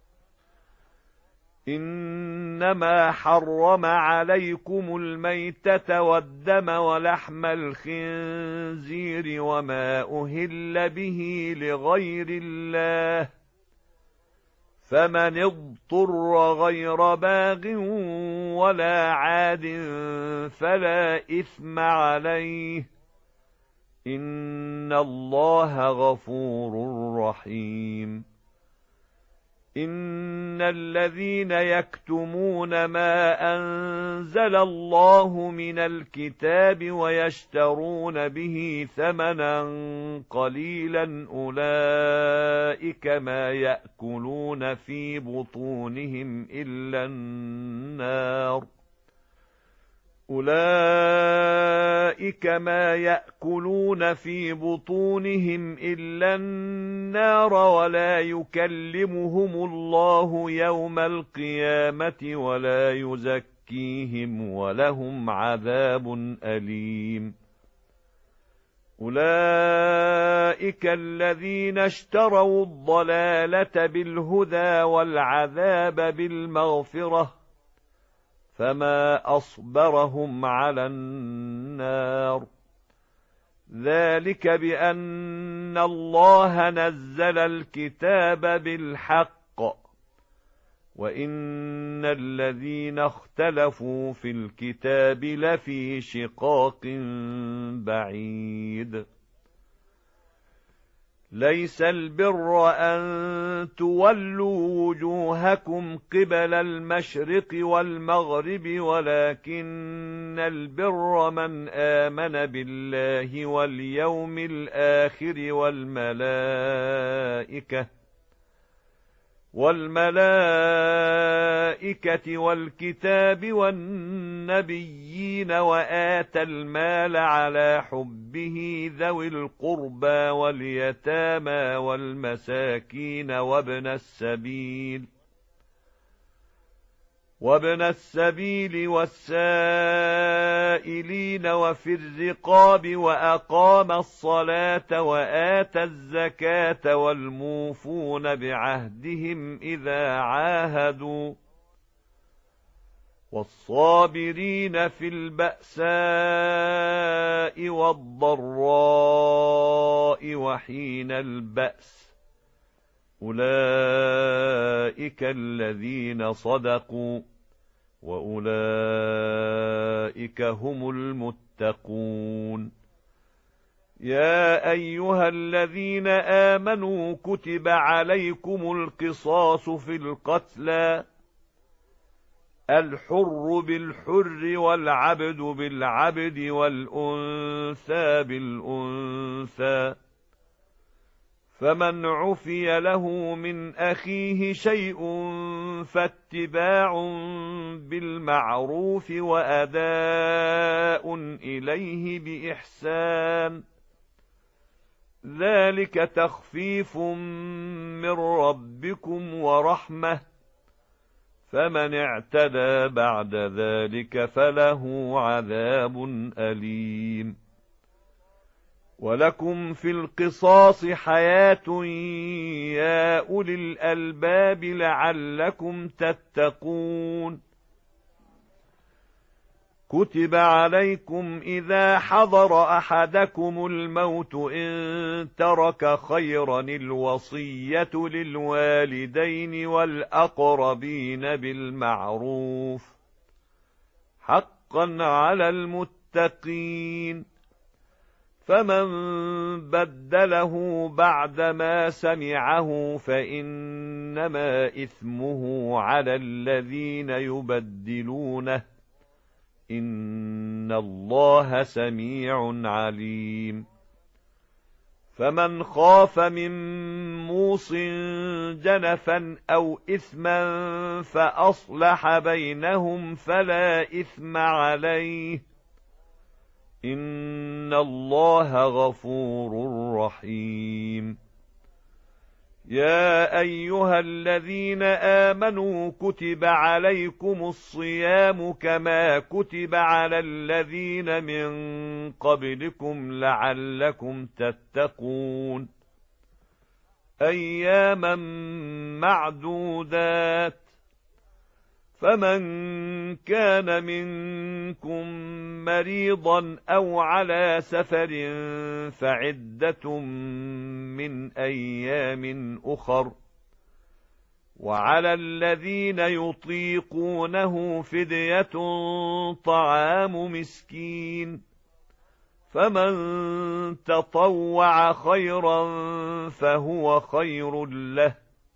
إنما حرم عليكم الميتة والدم ولحم الخنزير وما أهل به لغير الله فمن اضطر غير باغ ولا عاد فلا إثم عليه إن الله غفور رحيم إن الذين يكتمون ما أنزل الله من الكتاب ويشترون به ثمنا قليلا أولئك ما يأكلون في بطونهم إلا النار أولئك ما يأكلون في بطونهم إلا النار ولا يكلمهم الله يوم القيامة ولا يزكيهم ولهم عذاب أليم أولئك الذين اشتروا الضلالة بالهدى والعذاب بالمغفرة فما أصبرهم على النار ذلك بأن الله نزل الكتاب بالحق وإن الذين اختلفوا في الكتاب لفي شقاق بعيد ليس البر أن تولوا وجوهكم قبل المشرق والمغرب ولكن البر من آمن بالله واليوم الآخر والملائكة والكتاب والنبيين وآتى المال على حبه ذوي القربى واليتامى والمساكين وابن السبيل والسائلين وفي الرقاب وأقام الصلاة وآتى الزكاة والموفون بعهدهم إذا عاهدوا والصابرين في البأساء والضراء وحين البأس أولئك الذين صدقوا وأولئك هم المتقون. يا أيها الذين آمنوا كتب عليكم القصاص في القتلى، الحر بالحر والعبد بالعبد والأنثى بالأنثى، فمن عفي له من أخيه شيء فاتباع بالمعروف وأداء إليه بإحسان، ذلك تخفيف من ربكم ورحمة، فمن اعتدى بعد ذلك فله عذاب أليم. ولكم في القصاص حياة يا أولي الألباب لعلكم تتقون. كتب عليكم إذا حضر أحدكم الموت إن ترك خيرا الوصية للوالدين والأقربين بالمعروف، حقا على المتقين، فمن بدله بعدما سمعه فإنما إثمه على الذين يبدلونه، إن الله سميع عليم. فمن خاف من موص جنفا أو إثما فأصلح بينهم فلا إثم عليه، إن الله غفور رحيم. يا أيها الذين آمنوا كتب عليكم الصيام كما كتب على الذين من قبلكم لعلكم تتقون، أياما معدودات، فمن كان منكم مريضا أو على سفر فعدة من أيام أخر، وعلى الذين يطيقونه فدية طعام مسكين، فمن تطوع خيرا فهو خير له،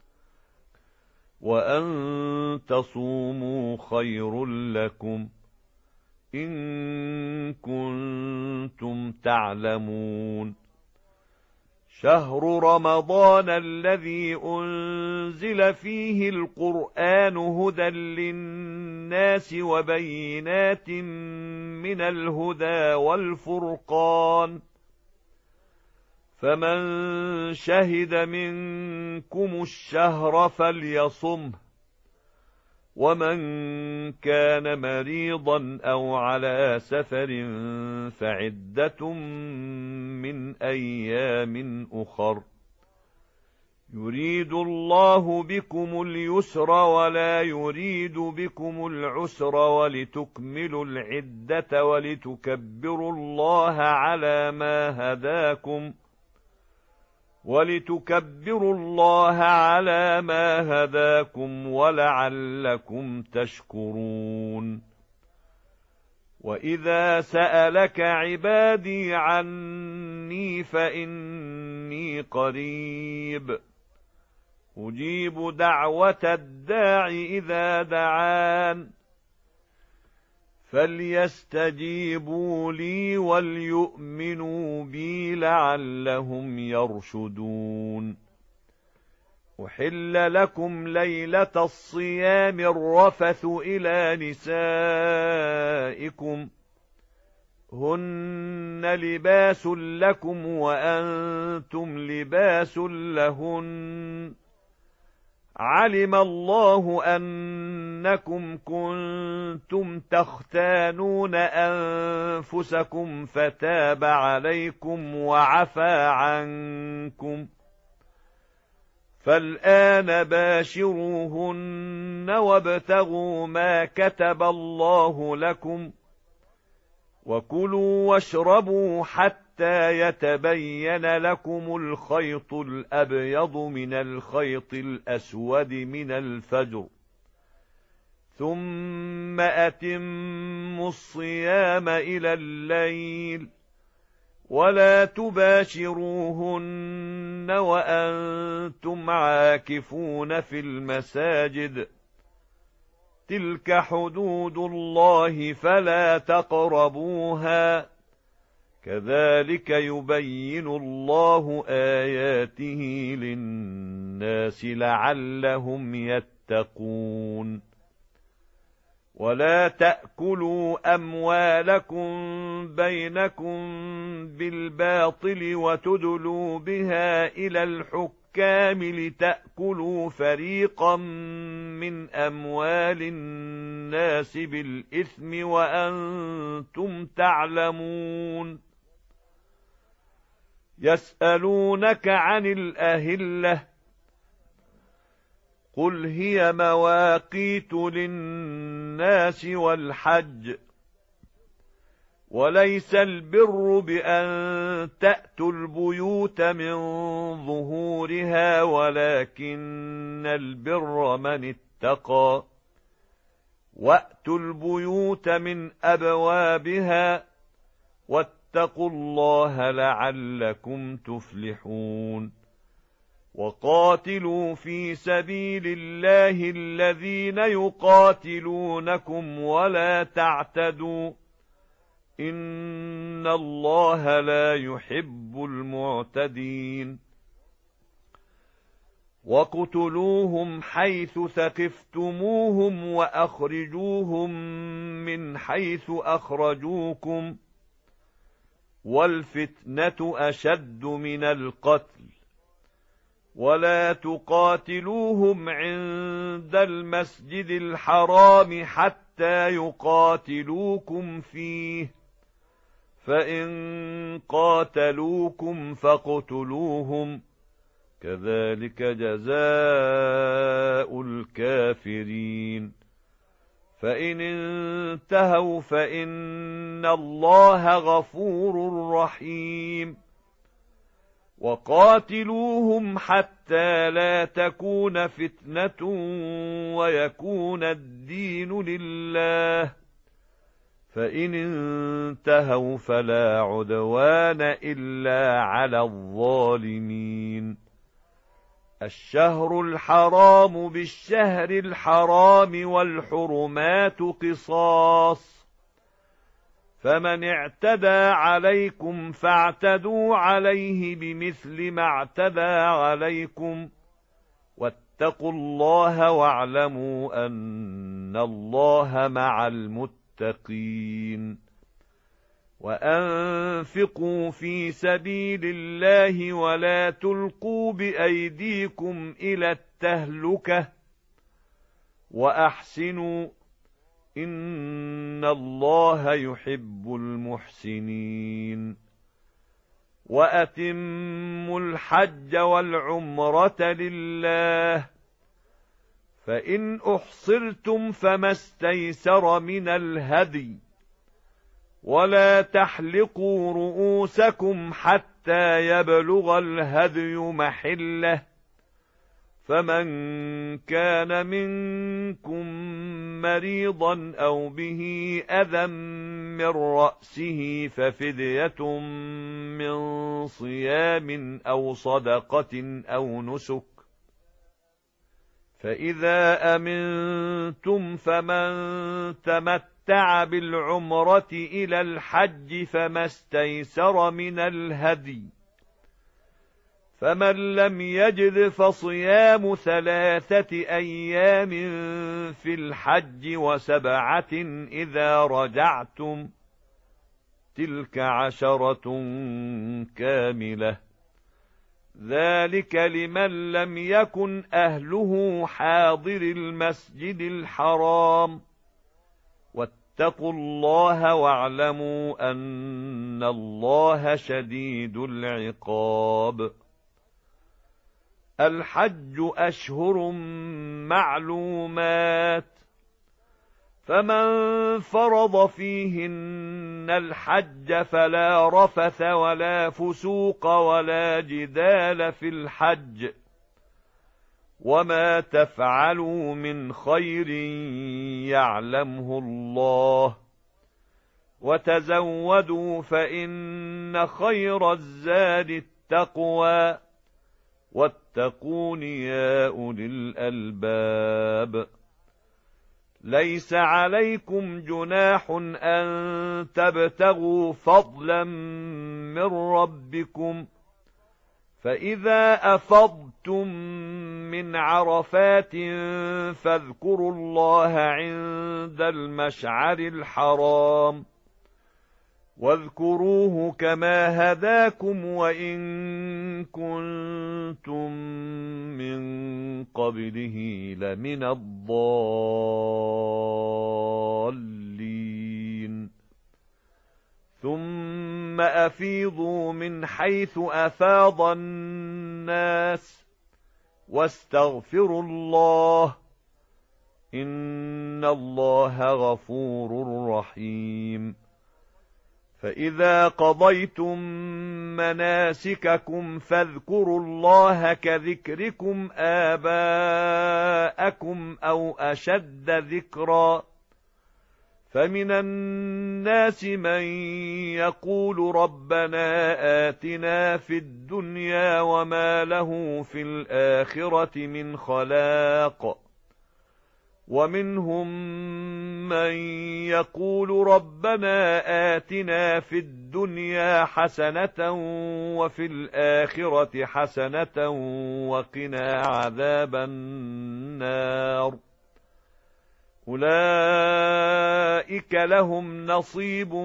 وأن تصوموا خير لكم إن كنتم تعلمون. شهر رمضان الذي أنزل فيه القرآن هدى للناس وبينات من الهدى والفرقان، فمن شهد منكم الشهر فليصمه، ومن كان مريضا أو على سفر فعدة من أيام أخر، يريد الله بكم اليسر ولا يريد بكم العسر ولتكملوا العدة ولتكبروا الله على ما هداكم ولعلكم تشكرون. وإذا سألك عبادي عني فإني قريب أجيب دعوة الداع إذا دعان، فليستجيبوا لي وليؤمنوا بي لعلهم يرشدون. أحل لكم ليلة الصيام الرفث إلى نسائكم، هن لباس لكم وأنتم لباس لهن، علم الله أنكم كنتم تختانون أنفسكم فتاب عليكم وعفى عنكم، فالآن باشروهن وابتغوا ما كتب الله لكم، وكلوا واشربوا حتى يتبين لكم الخيط الأبيض من الخيط الأسود من الفجر، ثم أتموا الصيام إلى الليل ولا تباشروهن وأنتم عاكفون في المساجد تلك حدود الله فلا تقربوها كذلك يبين الله آياته للناس لعلهم يتقون ولا تأكلوا أموالكم بينكم بالباطل وتدلوا بها إلى الحكام لتأكلوا فريقا من أموال الناس بالإثم وأنتم تعلمون يسألونك عن الأهلة قل هي مواقيت للناس والحج وليس البر بأن تأتوا البيوت من ظهورها ولكن البر من اتقى وأتوا البيوت من أبوابها واتقوا الله لعلكم تفلحون وقاتلوا في سبيل الله الذين يقاتلونكم ولا تعتدوا إن الله لا يحب المعتدين وَاقْتُلُوهُمْ حيث ثقفتموهم وأخرجوهم من حيث أخرجوكم والفتنة أشد من القتل ولا تقاتلوهم عند المسجد الحرام حتى يقاتلوكم فيه فإن قاتلوكم فاقتلوهم كذلك جزاء الكافرين فإن انتهوا فإن الله غفور رحيم وقاتلوهم حتى لا تكون فتنة ويكون الدين لله فإن انتهوا فلا عدوان إلا على الظالمين الشهر الحرام بالشهر الحرام والحرمات قصاص فمن اعتدى عليكم فاعتدوا عليه بمثل ما اعتدى عليكم واتقوا الله واعلموا أن الله مع المتقين وأنفقوا في سبيل الله ولا تلقوا بأيديكم إلى التهلكة وأحسنوا إن الله يحب المحسنين وأتموا الحج والعمرة لله فإن أحصرتم فما استيسر من الهدي ولا تحلقوا رؤوسكم حتى يبلغ الهدي محله فمن كان منكم مريضا أو به أذى من رأسه ففدية من صيام أو صدقة أو نسك فإذا أمنتم فمن تمتع بالعمرة إلى الحج فما استيسر من الهدي فمن لم يجد فصيام 3 أيام في الحج و7 إذا رجعتم تلك 10 كاملة ذلك لمن لم يكن أهله حاضر المسجد الحرام واتقوا الله واعلموا أن الله شديد العقاب الحج أشهر معلومات فمن فرض فيهن الحج فلا رفث ولا فسوق ولا جدال في الحج وما تفعلوا من خير يعلمه الله وتزودوا فإن خير الزاد التقوى واتقون يا أولي الألباب ليس عليكم جناح أن تبتغوا فضلا من ربكم فإذا أفضتم من عرفات فاذكروا الله عند المشعر الحرام واذكروه كما هداكم وإن كنتم من قبله لمن الضالين ثم أفيضوا من حيث أفاض الناس واستغفروا الله إن الله غفور رحيم فإذا قضيتم مناسككم فاذكروا الله كذكركم آباءكم أو أشد ذكرا فمن الناس من يقول ربنا آتنا في الدنيا وما له في الآخرة من خلاق ومنهم من يقول ربنا آتنا في الدنيا حسنة وفي الآخرة حسنة وقنا عذاب النار أولئك لهم نصيب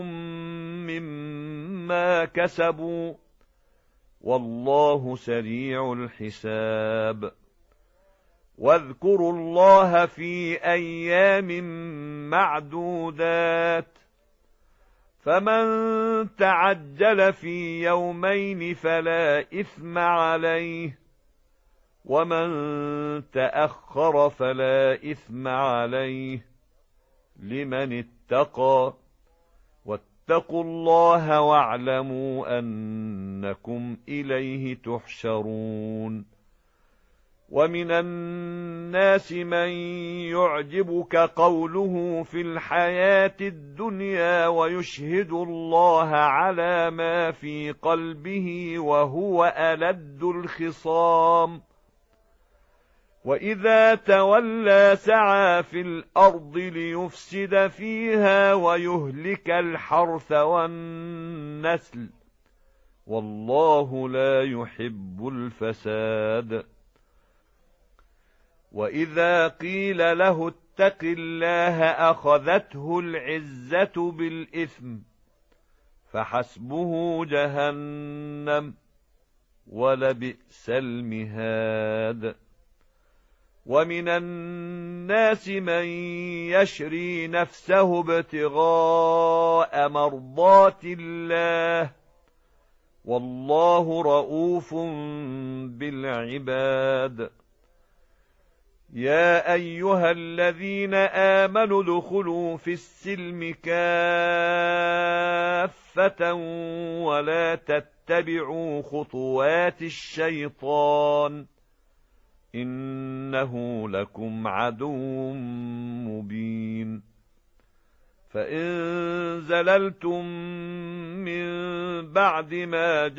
مما كسبوا والله سريع الحساب واذكروا الله في أيام معدودات فمن تعجل في يومين فلا إثم عليه ومن تأخر فلا إثم عليه لمن اتقى واتقوا الله واعلموا أنكم إليه تحشرون ومن الناس من يعجبك قوله في الحياة الدنيا ويشهد الله على ما في قلبه وهو ألد الخصام وإذا تولى سعى في الأرض ليفسد فيها ويهلك الحرث والنسل والله لا يحب الفساد وإذا قيل له اتق الله أخذته العزة بالإثم فحسبه جهنم ولبئس المهاد ومن الناس من يشري نفسه ابتغاء مرضات الله والله رؤوف بالعباد يا أيها الذين آمنوا ادخلوا في السلم كافة ولا تتبعوا خطوات الشيطان إنه لكم عدو مبين فإن زللتم من بعد ما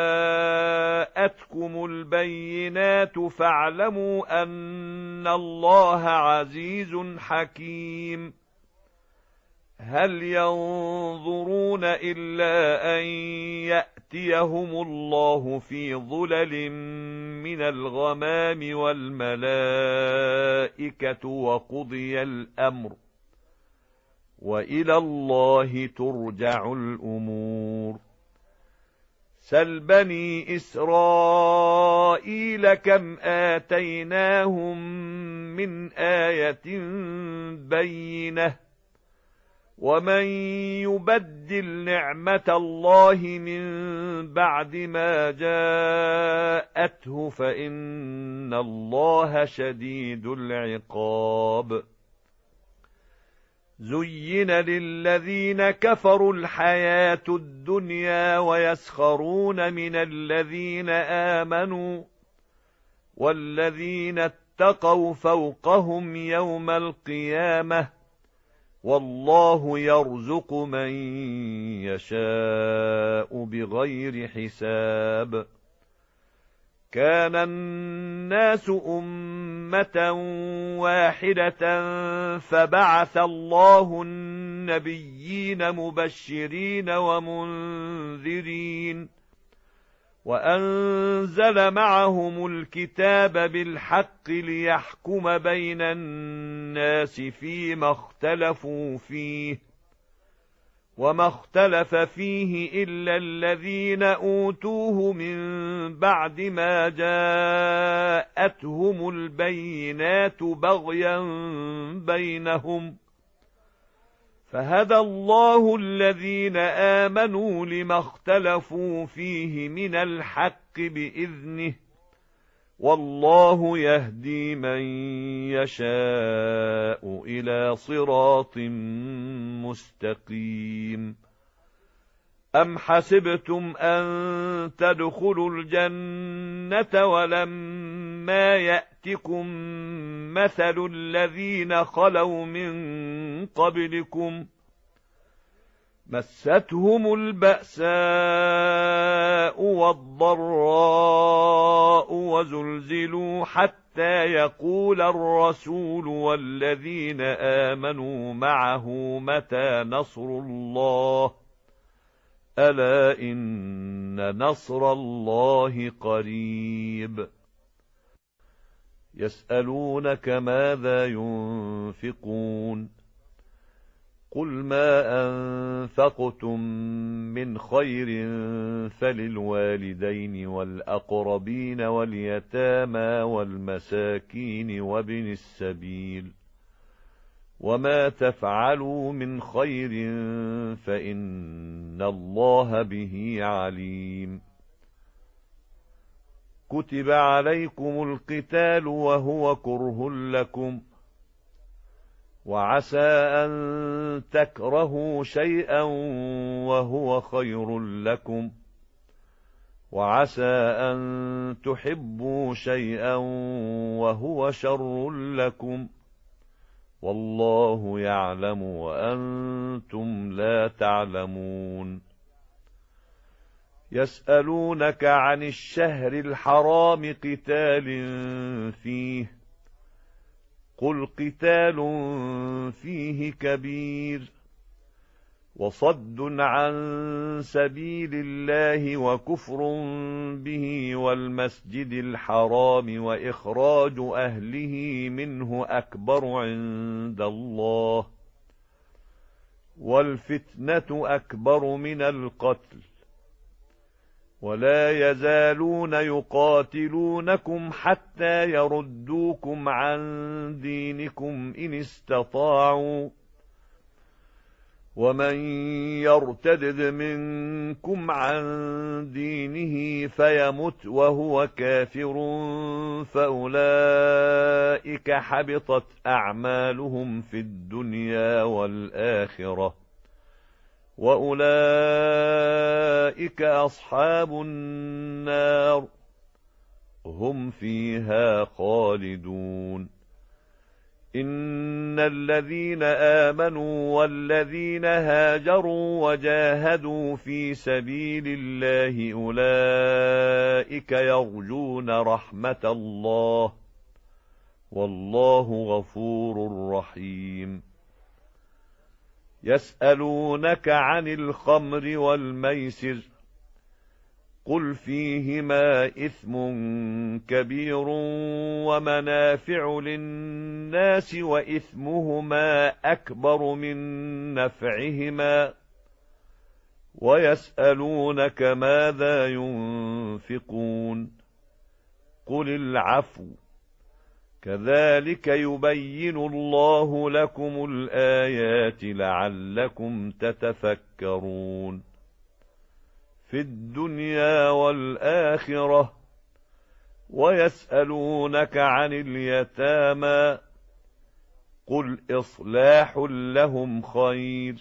جاءتكم البينات فاعلموا أن الله عزيز حكيم هل ينظرون إلا أن يأتيهم الله في ظلل من الغمام والملائكة وقضي الأمر وإلى الله ترجع الأمور سل بني إسرائيل كم آتيناهم من آية بينة ومن يبدل نعمة الله من بعد ما جاءته فإن الله شديد العقاب زين للذين كفروا الحياة الدنيا ويسخرون من الذين آمنوا والذين اتقوا فوقهم يوم القيامة والله يرزق من يشاء بغير حساب. كان الناس أمة واحدة فبعث الله النبيين مبشرين ومنذرين وأنزل معهم الكتاب بالحق ليحكم بين الناس فيما اختلفوا فيه وما اختلف فيه إلا الذين أوتوه من بعد ما جاءتهم البينات بغيا بينهم فهدى الله الذين آمنوا لما اختلفوا فيه من الحق بإذنه والله يهدي من يشاء إلى صراط مستقيم. أم حسبتم أن تدخلوا الجنة ولما يأتكم مثل الذين خلوا من قبلكم مستهم البأساء والضراء وزلزلوا حتى يقول الرسول والذين آمنوا معه متى نصر الله ألا إن نصر الله قريب. يسألونك ماذا ينفقون قل ما أنفقتم من خير فللوالدين والأقربين واليتامى والمساكين وابن السبيل وما تفعلوا من خير فإن الله به عليم. كتب عليكم القتال وهو كره لكم وعسى أن تكرهوا شيئا وهو خير لكم وعسى أن تحبوا شيئا وهو شر لكم والله يعلم وأنتم لا تعلمون. يسألونك عن الشهر الحرام قتال فيه قل قتال فيه كبير وصد عن سبيل الله وكفر به والمسجد الحرام وإخراج أهله منه أكبر عند الله والفتنة أكبر من القتل ولا يزالون يقاتلونكم حتى يردوكم عن دينكم إن استطاعوا ومن يرتد منكم عن دينه فيمت وهو كافر فأولئك حبطت أعمالهم في الدنيا والآخرة وأولئك أصحاب النار هم فيها خالدون. إن الذين آمنوا والذين هاجروا وجاهدوا في سبيل الله أولئك يرجون رحمة الله والله غفور رحيم. يسألونك عن الخمر والميسر قل فيهما إثم كبير ومنافع للناس وإثمهما أكبر من نفعهما ويسألونك ماذا ينفقون قل العفو كذلك يبين الله لكم الآيات لعلكم تتفكرون في الدنيا والآخرة. ويسألونك عن اليتامى قل إصلاح لهم خير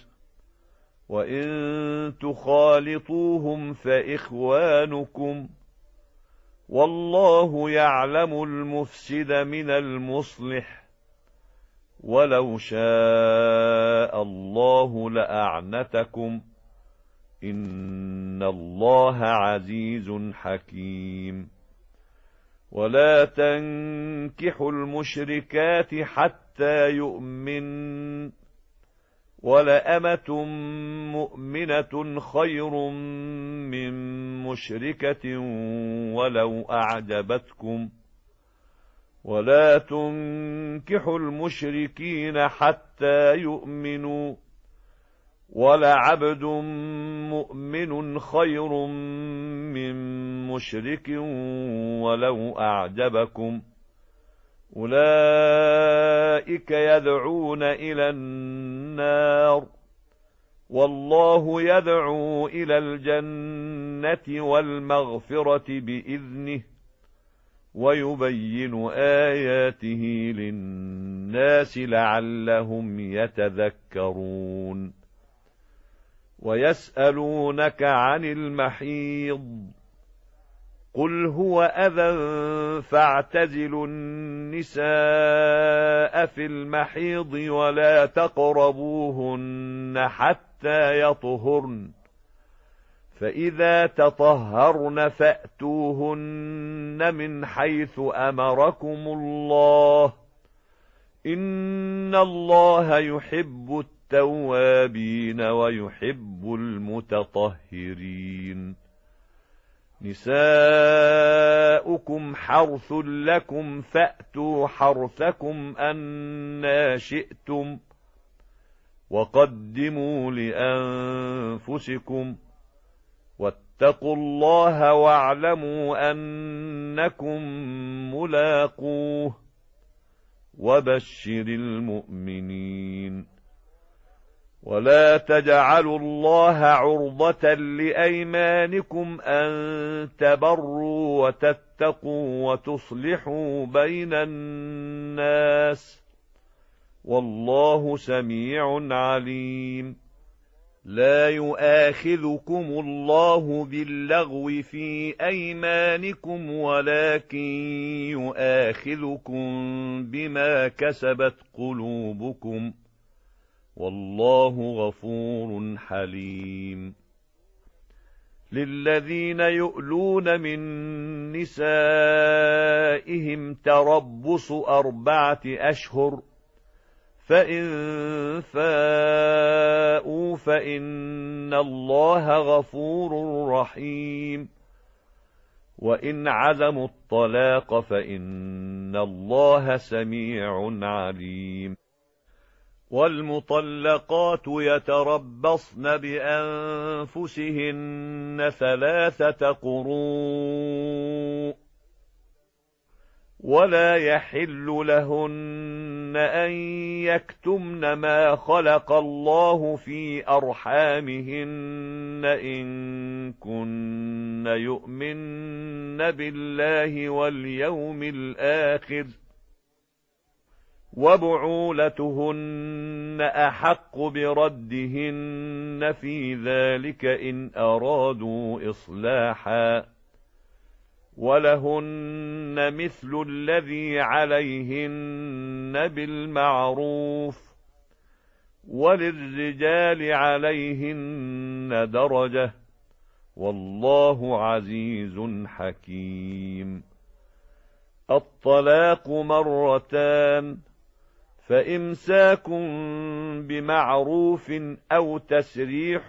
وإن تخالطوهم فإخوانكم والله يعلم المفسد من المصلح ولو شاء الله لأعنتكم إن الله عزيز حكيم ولا تنكحوا المشركات حتى يؤمن ولأمة مؤمنة خير من مشركة ولو أعجبتكم ولا تنكحوا المشركين حتى يؤمنوا ولعبد مؤمن خير من مشرك ولو أعجبكم أولئك يدعون إلى النار والله يدعو إلى الجنة والمغفرة بإذنه ويبين آياته للناس لعلهم يتذكرون ويسألونك عن المحيض قل هو أذى فاعتزلوا النساء في المحيض ولا تقربوهن حتى يطهرن فإذا تطهرن فأتوهن من حيث أمركم الله إن الله يحب التوابين ويحب المتطهرين نساؤكم حرث لكم فأتوا حرثكم أنى شئتم وقدموا لأنفسكم واتقوا الله واعلموا أنكم ملاقوه وبشر المؤمنين ولا تجعلوا الله عرضة لأيمانكم أن تبروا وتتقوا وتصلحوا بين الناس والله سميع عليم لا يؤاخذكم الله باللغو في أيمانكم ولكن يؤاخذكم بما كسبت قلوبكم والله غفور حليم للذين يؤلون من نسائهم تربص 4 أشهر فإن فاءوا فإن الله غفور رحيم وإن عزموا الطلاق فإن الله سميع عليم والمطلقات يتربصن بأنفسهن 3 قروء ولا يحل لهن أن يكتمن ما خلق الله في أرحامهن إن كن يؤمن بالله واليوم الآخر وبعولتهن أحق بردهن في ذلك إن أرادوا إصلاحا ولهن مثل الذي عليهن بالمعروف وللرجال عليهن درجة والله عزيز حكيم الطلاق 2 فإمساك بمعروف أو تسريح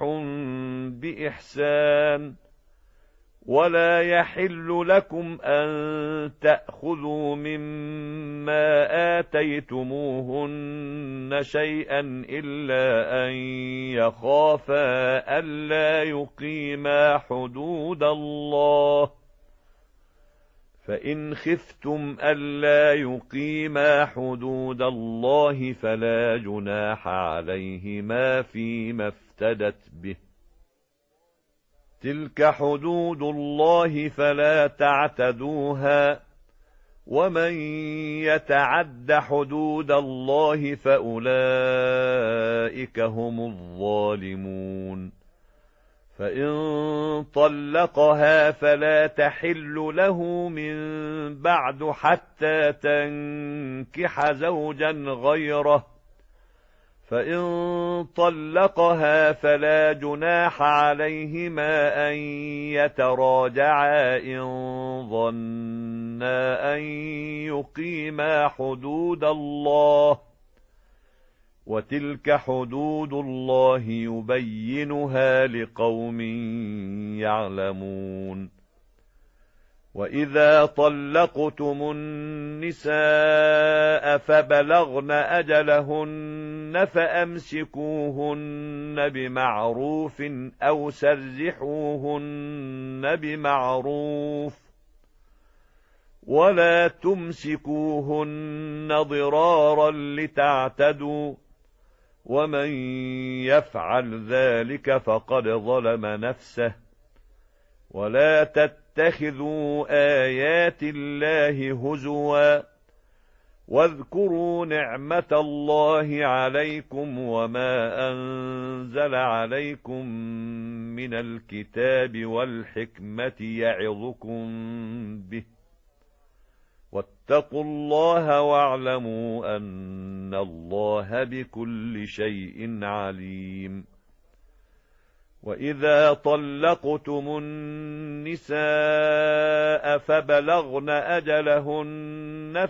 بإحسان ولا يحل لكم أن تأخذوا مما آتيتموهن شيئا إلا أن يخافا ألا يقيما حدود الله فإن خفتم ألا يقيما حدود الله فلا جناح عليهما فيما افتدت به تلك حدود الله فلا تعتدوها ومن يتعد حدود الله فأولئك هم الظالمون فإن طلقها فلا تحل له من بعد حتى تنكح زوجا غيره، فإن طلقها فلا جناح عليهما أن يتراجعا إن ظنا أن يقيما حدود الله، وتلك حدود الله يبينها لقوم يعلمون. وإذا طلقتم النساء فبلغن أجلهن فأمسكوهن بمعروف أو سرحوهن بمعروف، ولا تمسكوهن ضرارا لتعتدوا، ومن يفعل ذلك فقد ظلم نفسه. ولا تتخذوا آيات الله هزوا، واذكروا نعمة الله عليكم وما أنزل عليكم من الكتاب والحكمة يعظكم به، واتقوا الله واعلموا أن الله بكل شيء عليم. وإذا طلقتم النساء فبلغن أجلهن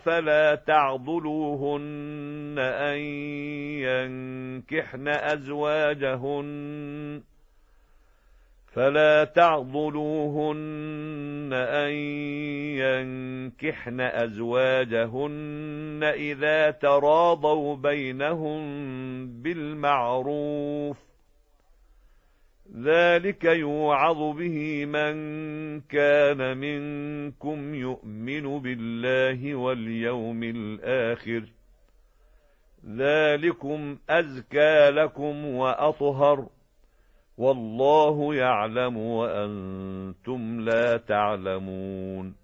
فلا تعضلوهن أن ينكحن أزواجهن إذا تراضوا بينهم بالمعروف، ذلك يوعظ به من كان منكم يؤمن بالله واليوم الآخر، ذلكم أزكى لكم وأطهر، والله يعلم وأنتم لا تعلمون.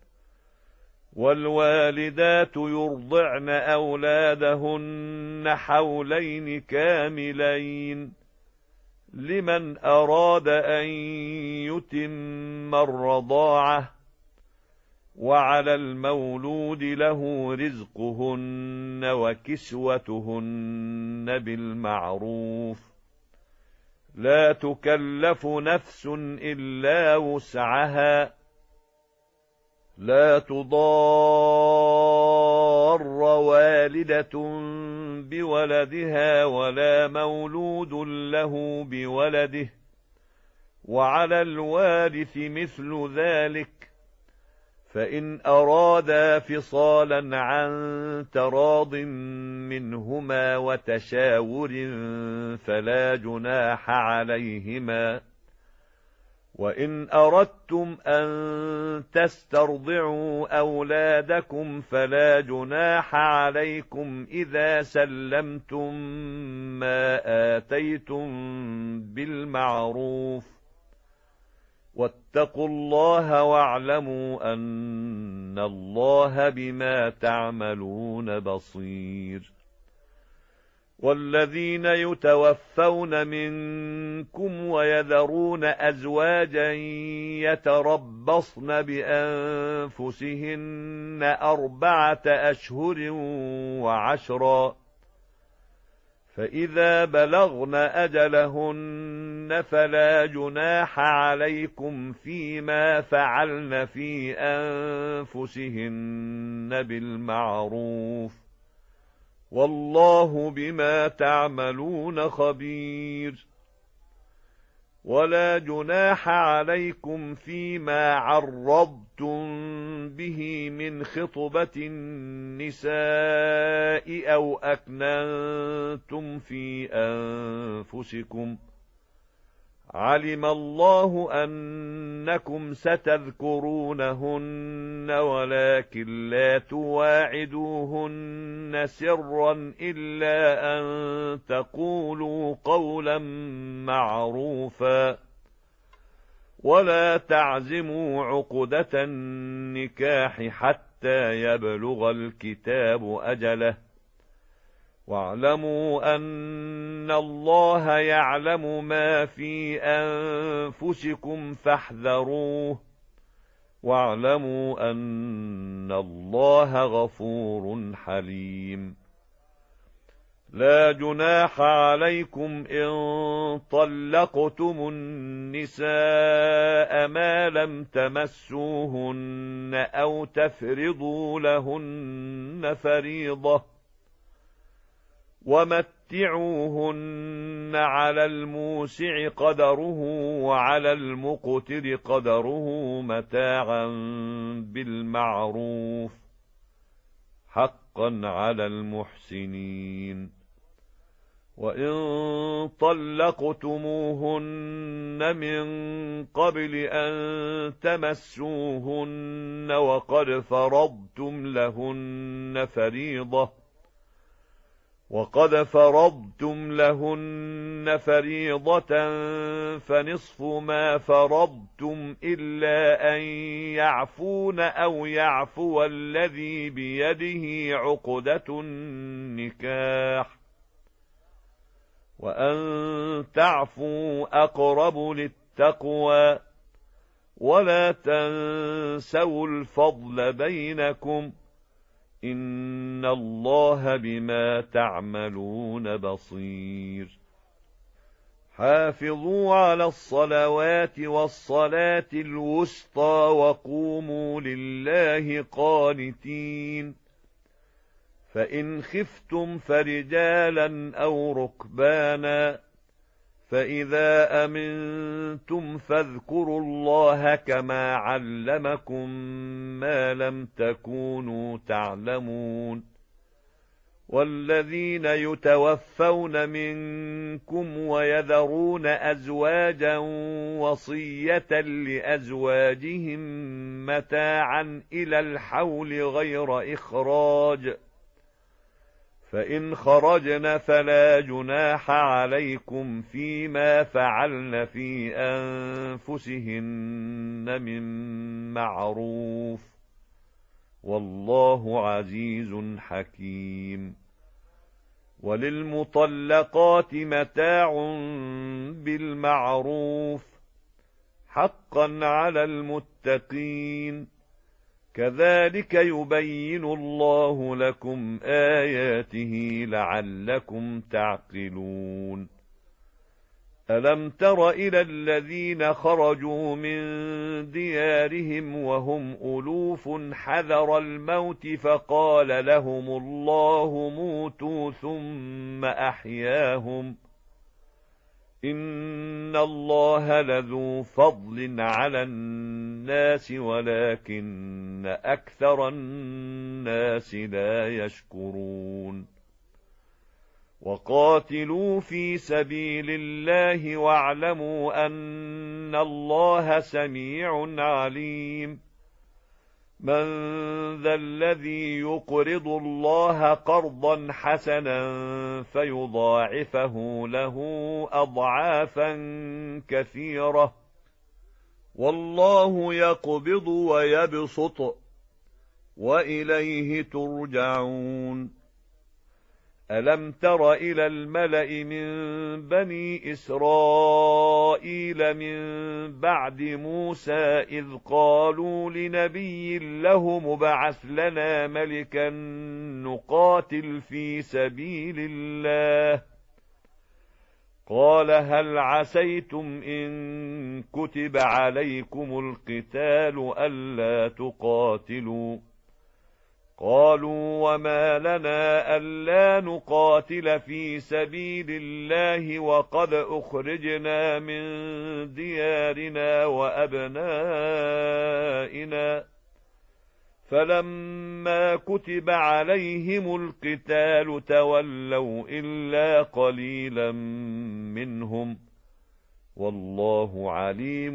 والوالدات يرضعن أولادهن حولين كاملين لمن أراد أن يتم الرضاعة، وعلى المولود له رزقهن وكسوتهن بالمعروف، لا تكلف نفس إلا وسعها، لا تضار والدة بولدها ولا مولود له بولده، وعلى الوارث مثل ذلك، فإن أرادا فصالا عن تراض منهما وتشاور فلا جناح عليهما. وإن أردتم أن تسترضعوا أولادكم فلا جناح عليكم إذا سلمتم ما آتيتم بالمعروف، واتقوا الله واعلموا أن الله بما تعملون بصير. والذين يتوفون منكم ويذرون أزواجا يتربصن بأنفسهن 4 أشهر وعشرا، فإذا بلغن أجلهن فلا جناح عليكم فيما فعلن في أنفسهن بالمعروف، والله بما تعملون خبير. ولا جناح عليكم فيما عرضتم به من خطبة النساء أو أكننتم في أنفسكم، علم الله أنكم ستذكرونهن ولكن لا تواعدوهن سرا إلا أن تقولوا قولا معروفا، ولا تعزموا عقدة النكاح حتى يبلغ الكتاب أجله، واعلموا أن إن الله يعلم ما في أنفسكم فاحذروه واعلموا أن الله غفور حليم. لا جناح عليكم إن طلقتم النساء ما لم تمسوهن أو تفرضوا لهن فريضة، ومتعوهن على الموسع قدره وعلى المقتر قدره متاعا بالمعروف حقا على المحسنين. وإن طلقتموهن من قبل أن تمسوهن وقد فرضتم لهن فريضة فنصف ما فرضتم إلا أن يعفون أو يعفو الذي بيده عقدة النكاح، وأن تعفوا أقرب للتقوى، ولا تنسوا الفضل بينكم، إن الله بما تعملون بصير. حافظوا على الصلوات والصلاة الوسطى وقوموا لله قانتين. فإن خفتم فرجالا أو ركبانا، فإذا أمنتم فاذكروا الله كما علمكم ما لم تكونوا تعلمون. والذين يتوفون منكم ويذرون أزواجا وصية لأزواجهم متاعا إلى الحول غير إخراج، فإن خرجن فلا جناح عليكم فيما فعلن في أنفسهن من معروف، والله عزيز حكيم. وللمطلقات متاع بالمعروف حقا على المتقين. كذلك يبين الله لكم آياته لعلكم تعقلون. ألم تر إلى الذين خرجوا من ديارهم وهم ألوف حذر الموت فقال لهم الله موتوا ثم أحياهم، إن الله لذو فضل على الناس ولكن أكثر الناس لا يشكرون. وقاتلوا في سبيل الله واعلموا أن الله سميع عليم. من ذا الذي يقرض الله قرضا حسنا فيضاعفه له أضعافا كثيرة، والله يقبض ويبسط وإليه ترجعون. ألم تر إلى الملأ من بني إسرائيل من بعد موسى إذ قالوا لنبي له ابعث لنا ملكا نقاتل في سبيل الله، قال هل عسيتم إن كتب عليكم القتال ألا تقاتلوا؟ قالوا وما لنا ألا نقاتل في سبيل الله وقد أخرجنا من ديارنا وأبنائنا، فلما كتب عليهم القتال تولوا إلا قليلا منهم، والله عليم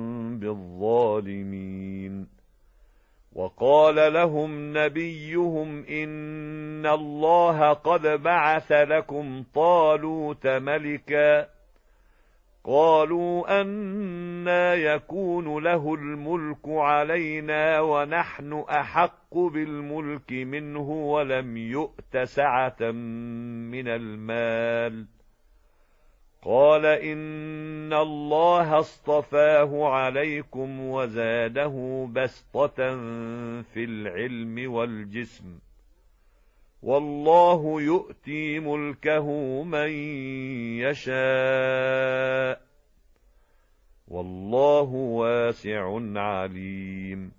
بالظالمين. وقال لهم نبيهم إن الله قد بعث لكم طالوت ملكا، قالوا أنى يكون له الملك علينا ونحن أحق بالملك منه ولم يؤت سعة من المال، قال إن الله اصطفاه عليكم وزاده بسطة في العلم والجسم، والله يؤتي ملكه من يشاء، والله واسع عليم.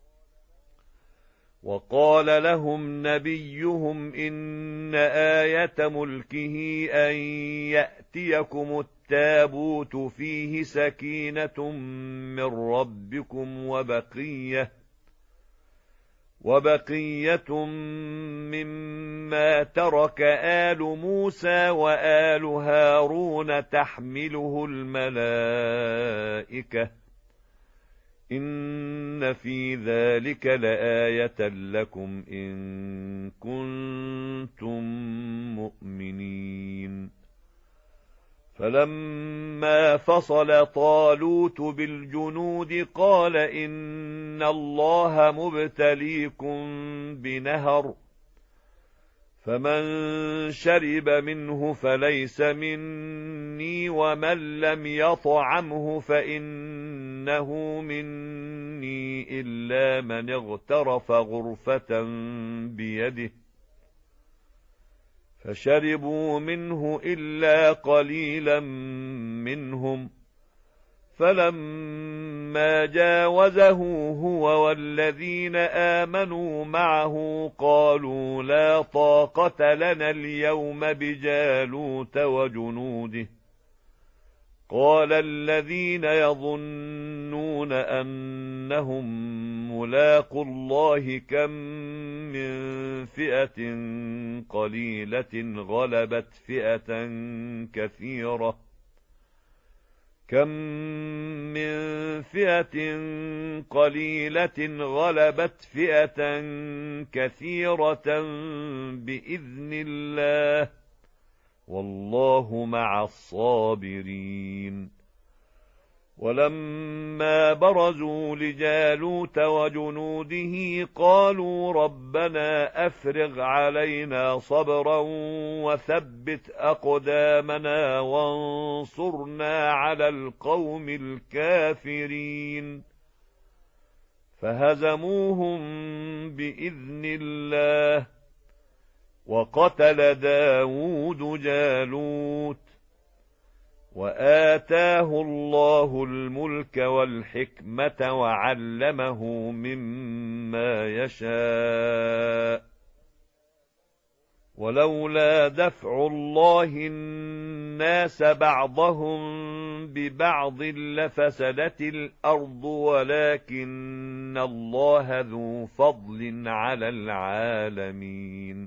وقال لهم نبيهم إن آية ملكه أن يأتيكم التابوت فيه سكينة من ربكم وبقية مما ترك آل موسى وآل هارون تحمله الملائكة، إن في ذلك لآية لكم إن كنتم مؤمنين. فلما فصل طالوت بالجنود قال إن الله مبتليكم بنهر، فمن شرب منه فليس مني، ومن لم يطعمه فإنه مني إلا من اغترف غرفة بيده، فشربوا منه إلا قليلا منهم. فلما جاوزه هو والذين آمنوا معه قالوا لا طاقة لنا اليوم بجالوت وجنوده. قال الذين يظنون أنهم ملاقو الله كم من فئة قليلة غلبت فئة كثيرة بإذن الله، والله مع الصابرين. ولما برزوا لجالوت وجنوده قالوا ربنا أفرغ علينا صبرا وثبت أقدامنا وانصرنا على القوم الكافرين. فهزموهم بإذن الله، وقتل داود جالوت، وآتاه الله الملك والحكمة وعلمه مما يشاء. ولولا دفع الله الناس بعضهم ببعض لفسدت الأرض، ولكن الله ذو فضل على العالمين.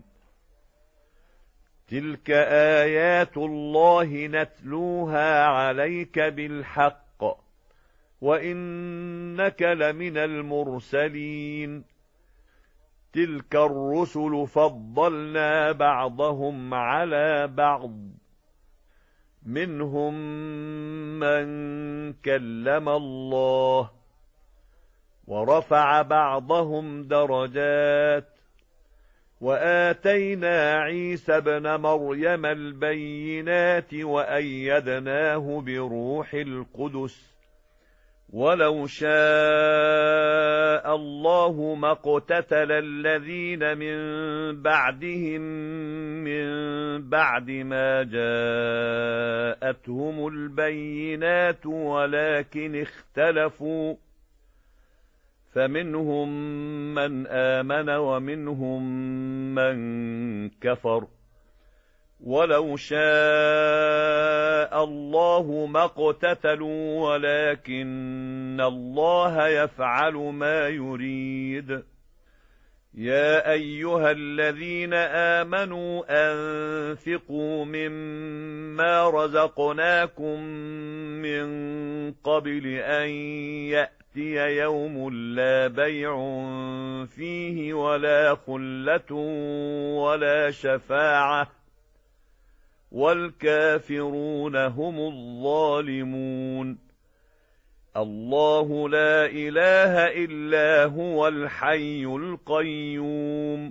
تلك آيات الله نتلوها عليك بالحق، وإنك لمن المرسلين. تلك الرسل فضلنا بعضهم على بعض، منهم من كلم الله، ورفع بعضهم درجات، وآتينا عيسى ابن مريم البينات وأيدناه بروح القدس. ولو شاء الله ما اقتتل الذين من بعدهم من بعد ما جاءتهم البينات ولكن اختلفوا، فمنهم من آمن ومنهم من كفر. ولو شاء الله ما اقتتلوا ولكن الله يفعل ما يريد. يا أيها الذين آمنوا أنفقوا مما رزقناكم من قبل أن يأتي يوم لا بيع فيه ولا خلة ولا شفاعة، والكافرون هم الظالمون. الله لا إله إلا هو الحي القيوم،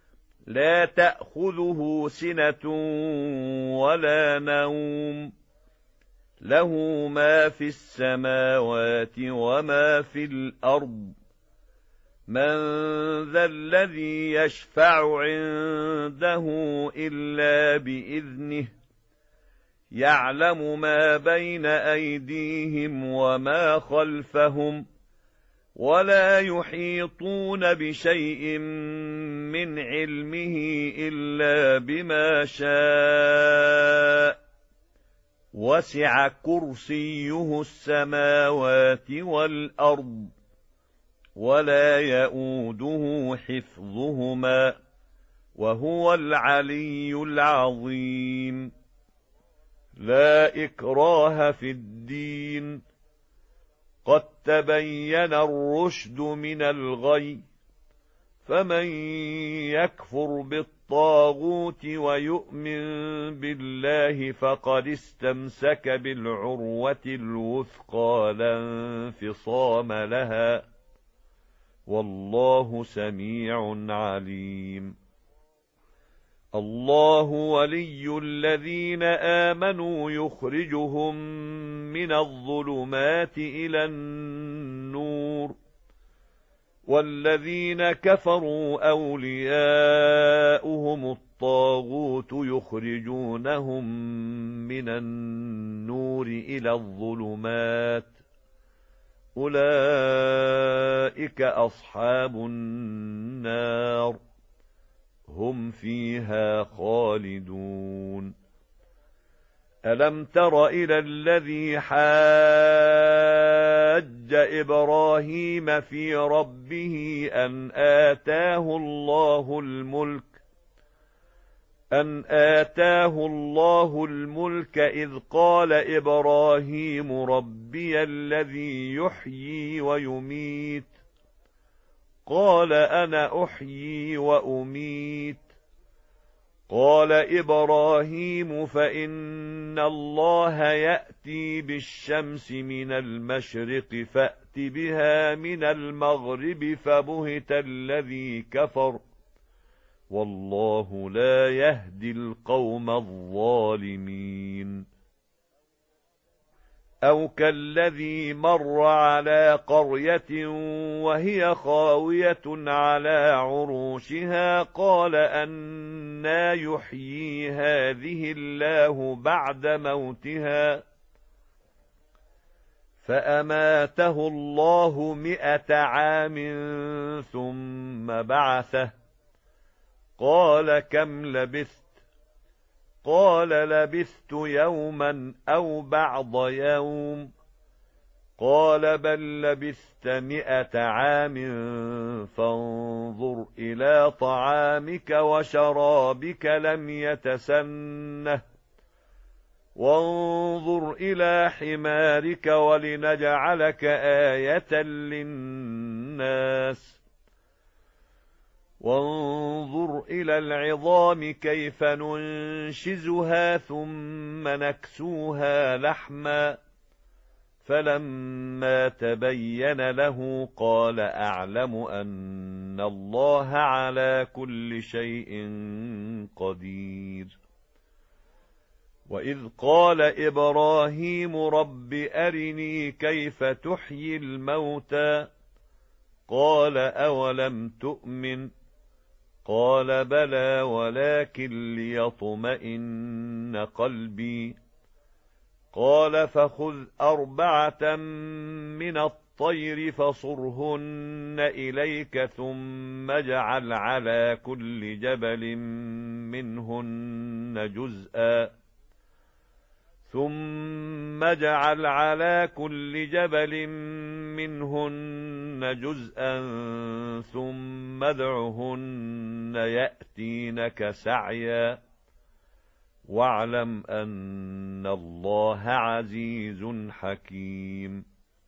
لا تأخذه سنة ولا نوم، له ما في السماوات وما في الأرض من ذا الذي يشفع عنده إلا بإذنه يعلم ما بين أيديهم وما خلفهم ولا يحيطون بشيء من علمه إلا بما شاء وسع كرسيه السماوات والأرض ولا يئوده حفظهما وهو العلي العظيم لا إكراه في الدين قد تبين الرشد من الغي فمن يكفر بالطاغوت ويؤمن بالله فقد استمسك بالعروة الوثقى لا انفصام لها والله سميع عليم الله ولي الذين آمنوا يخرجهم من الظلمات إلى النور والذين كفروا أولياؤهم الطاغوت يخرجونهم من النور إلى الظلمات أولئك أصحاب النار هم فيها خالدون ألم تر إلى الذي حاج إبراهيم في ربه أن آتاه الله الملك إذ قال إبراهيم ربي الذي يحيي ويميت قال أنا أحيي وأميت قال إبراهيم فإن الله يأتي بالشمس من المشرق فأت بها من المغرب فبهت الذي كفر والله لا يهدي القوم الظالمين أو كالذي مر على قرية وهي خاوية على عروشها قال أنى يحيي هذه الله بعد موتها فأماته الله 100 عام ثم بعثه قال كم لبثت قال لبثت يوما أو بعض يوم قال بل لبثت 100 عام فانظر إلى طعامك وشرابك لم يتسنه وانظر إلى حمارك ولنجعلك آية للناس وانظر إلى العظام كيف ننشزها ثم نكسوها لحما فلما تبين له قال أعلم أن الله على كل شيء قدير وإذ قال إبراهيم رب أرني كيف تحيي الموتى قال أولم تؤمن قال بلى ولكن ليطمئن قلبي قال فخذ 4 من الطير فصرهن إليك ثم اجعل على كل جبل منهن جزءا ثم ادعهن يأتينك سعيا واعلم أن الله عزيز حكيم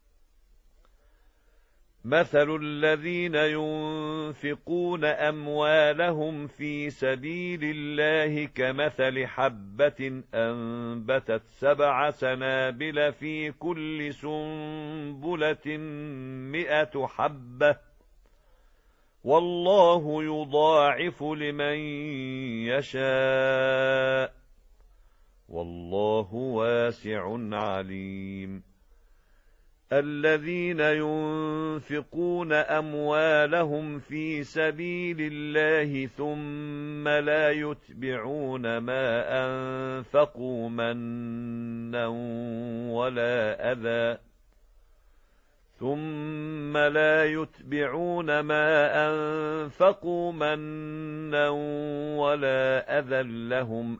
مثل الذين ينفقون أموالهم في سبيل الله كمثل حبة أنبتت 7 سنابل في كل سنبلة 100 حبة والله يضاعف لمن يشاء والله واسع عليم. الذين ينفقون أموالهم في سبيل الله ثم لا يتبعون ما أنفقوا منا ولا أذى لهم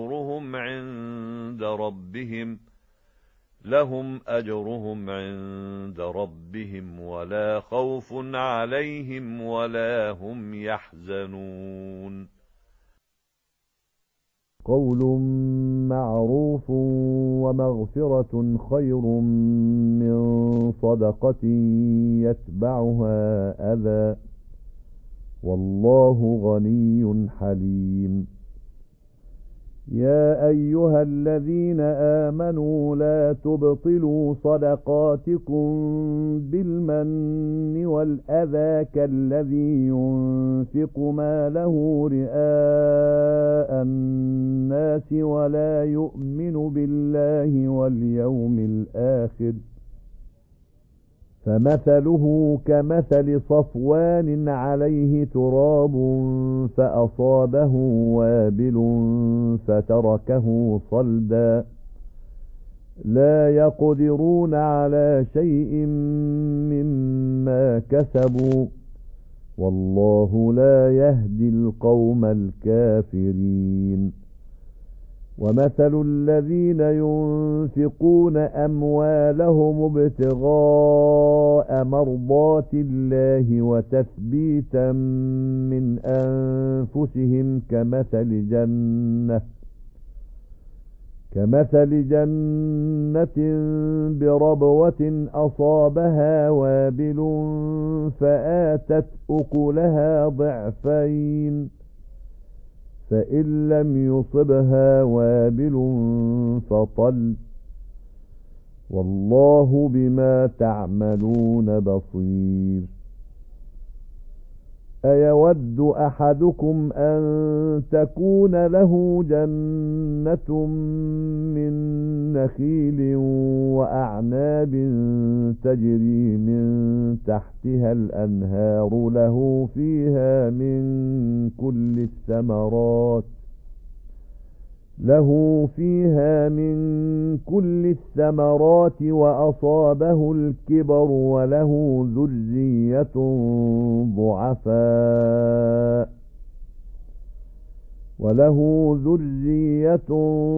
أجرهم عند ربهم ولا خوف عليهم ولا هم يحزنون. قول معروف ومغفرة خير من صدقة يتبعها أذى، والله غني حليم. يا أيها الذين آمنوا لا تبطلوا صدقاتكم بالمن والأذى كالذي ينفق ماله رئاء الناس ولا يؤمن بالله واليوم الآخر، فمثله كمثل صفوان عليه تراب فأصابه وابل فتركه صلدا، لا يقدرون على شيء مما كسبوا، والله لا يهدي القوم الكافرين. ومثل الذين ينفقون أموالهم ابتغاء مرضات الله وتثبيتا من أنفسهم كمثل جنة بربوة أصابها وابل فآتت أكلها ضعفين، فإن لم يصبها وابل فطل، والله بما تعملون بصير. أيود أحدكم أن تكون له جنة من نخيل وأعناب تجري من تحتها الأنهار له فيها من كل الثمرات وأصابه الكبر وله ذرية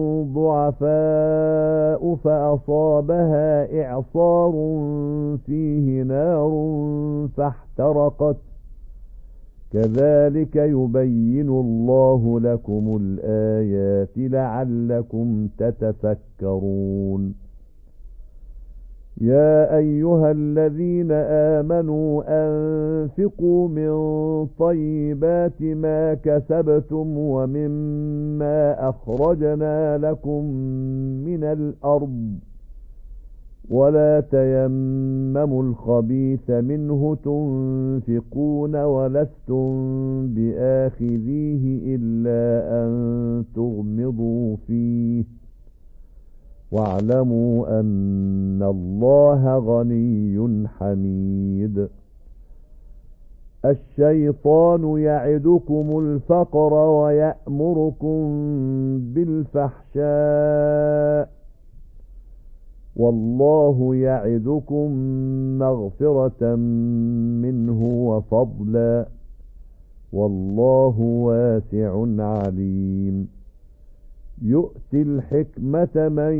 ضعفاء فأصابها إعصار فيه نار فاحترقت، كذلك يبين الله لكم الآيات لعلكم تتفكرون. يا أيها الذين آمنوا أنفقوا من طيبات ما كسبتم ومما أخرجنا لكم من الأرض، ولا تيمموا الخبيث منه تنفقون ولستم بآخذيه إلا أن تغمضوا فيه، واعلموا أن الله غني حميد. الشيطان يعدكم الفقر ويأمركم بالفحشاء، والله يعدكم مغفرة منه وفضلا، والله واسع عليم. يؤتي الحكمة من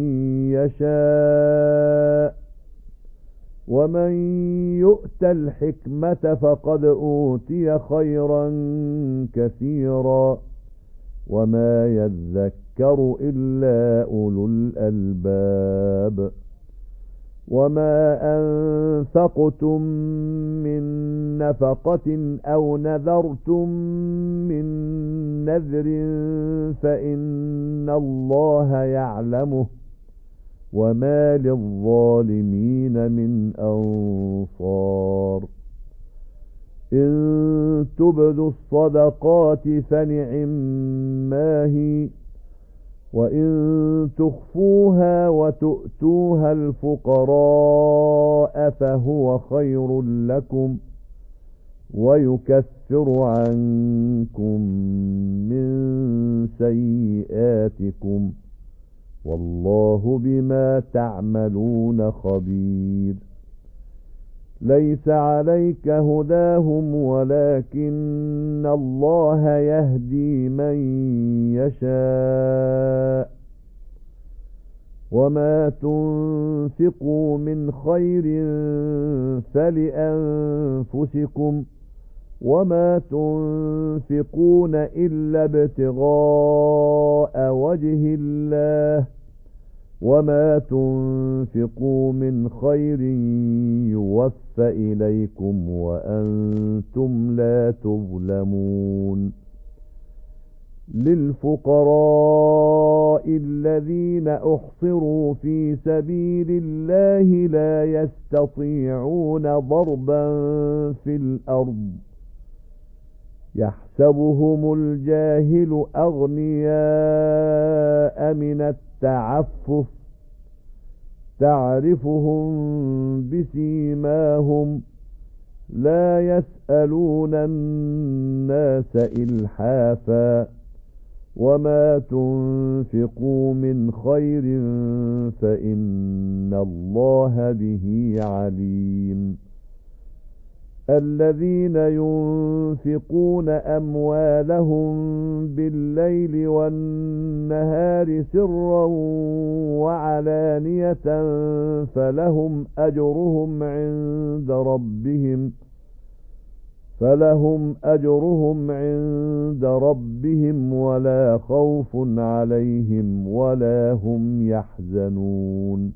يشاء، ومن يؤت الحكمة فقد أوتي خيرا كثيرا، وما يذكر إلا أولو الألباب. وما أنفقتم من نفقة أو نذرتم من نذر فإن الله يعلمه، وما للظالمين من أنصار. إن تبدوا الصدقات فنعما هي، وإن تخفوها وتؤتوها الفقراء فهو خير لكم ويكفر عنكم من سيئاتكم والله بما تعملون خبير. ليس عليك هداهم ولكن الله يهدي من يشاء وما تنفقوا من خير فلأنفسكم وما تنفقون إلا ابتغاء وجه الله وما تنفقوا من خير يوفى إليكم وأنتم لا تظلمون. للفقراء الذين أحصروا في سبيل الله لا يستطيعون ضربا في الأرض يحسبهم الجاهل أغنياء من التعفف تعرفهم بسيماهم لا يسألون الناس إلحافا وما تنفقوا من خير فإن الله به عليم. الذين ينفقون أموالهم بالليل والنهار سرا وعلانية فلهم أجرهم عند ربهم ولا خوف عليهم ولا هم يحزنون.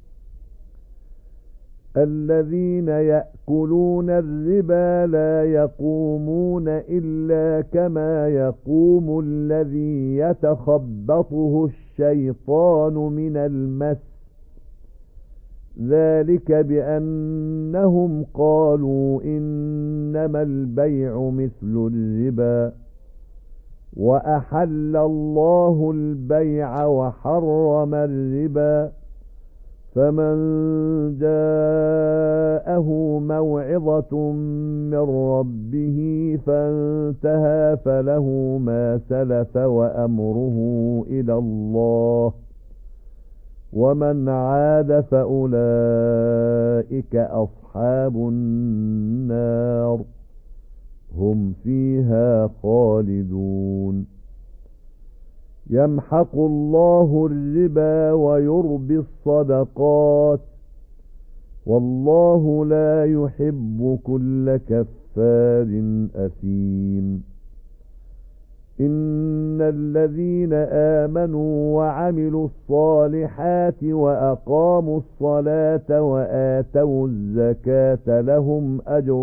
الذين يأكلون الربا لا يقومون إلا كما يقوم الذي يتخبطه الشيطان من المس ذلك بأنهم قالوا إنما البيع مثل الربا وأحل الله البيع وحرم الربا فمن جاءه موعظة من ربه فانتهى فله ما سلف وأمره إلى الله ومن عاد فأولئك أصحاب النار هم فيها خالدون. يمحق الله الربا ويربي الصدقات والله لا يحب كل كفار أثيم. إن الذين آمنوا وعملوا الصالحات وأقاموا الصلاة وآتوا الزكاة لهم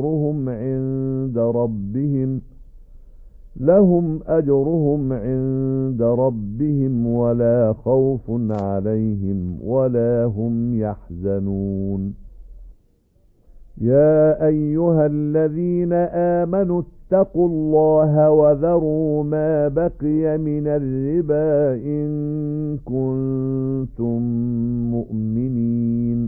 أجرهم عند ربهم ولا خوف عليهم ولا هم يحزنون. يا أيها الذين آمنوا اتقوا الله وذروا ما بقي من الربا إن كنتم مؤمنين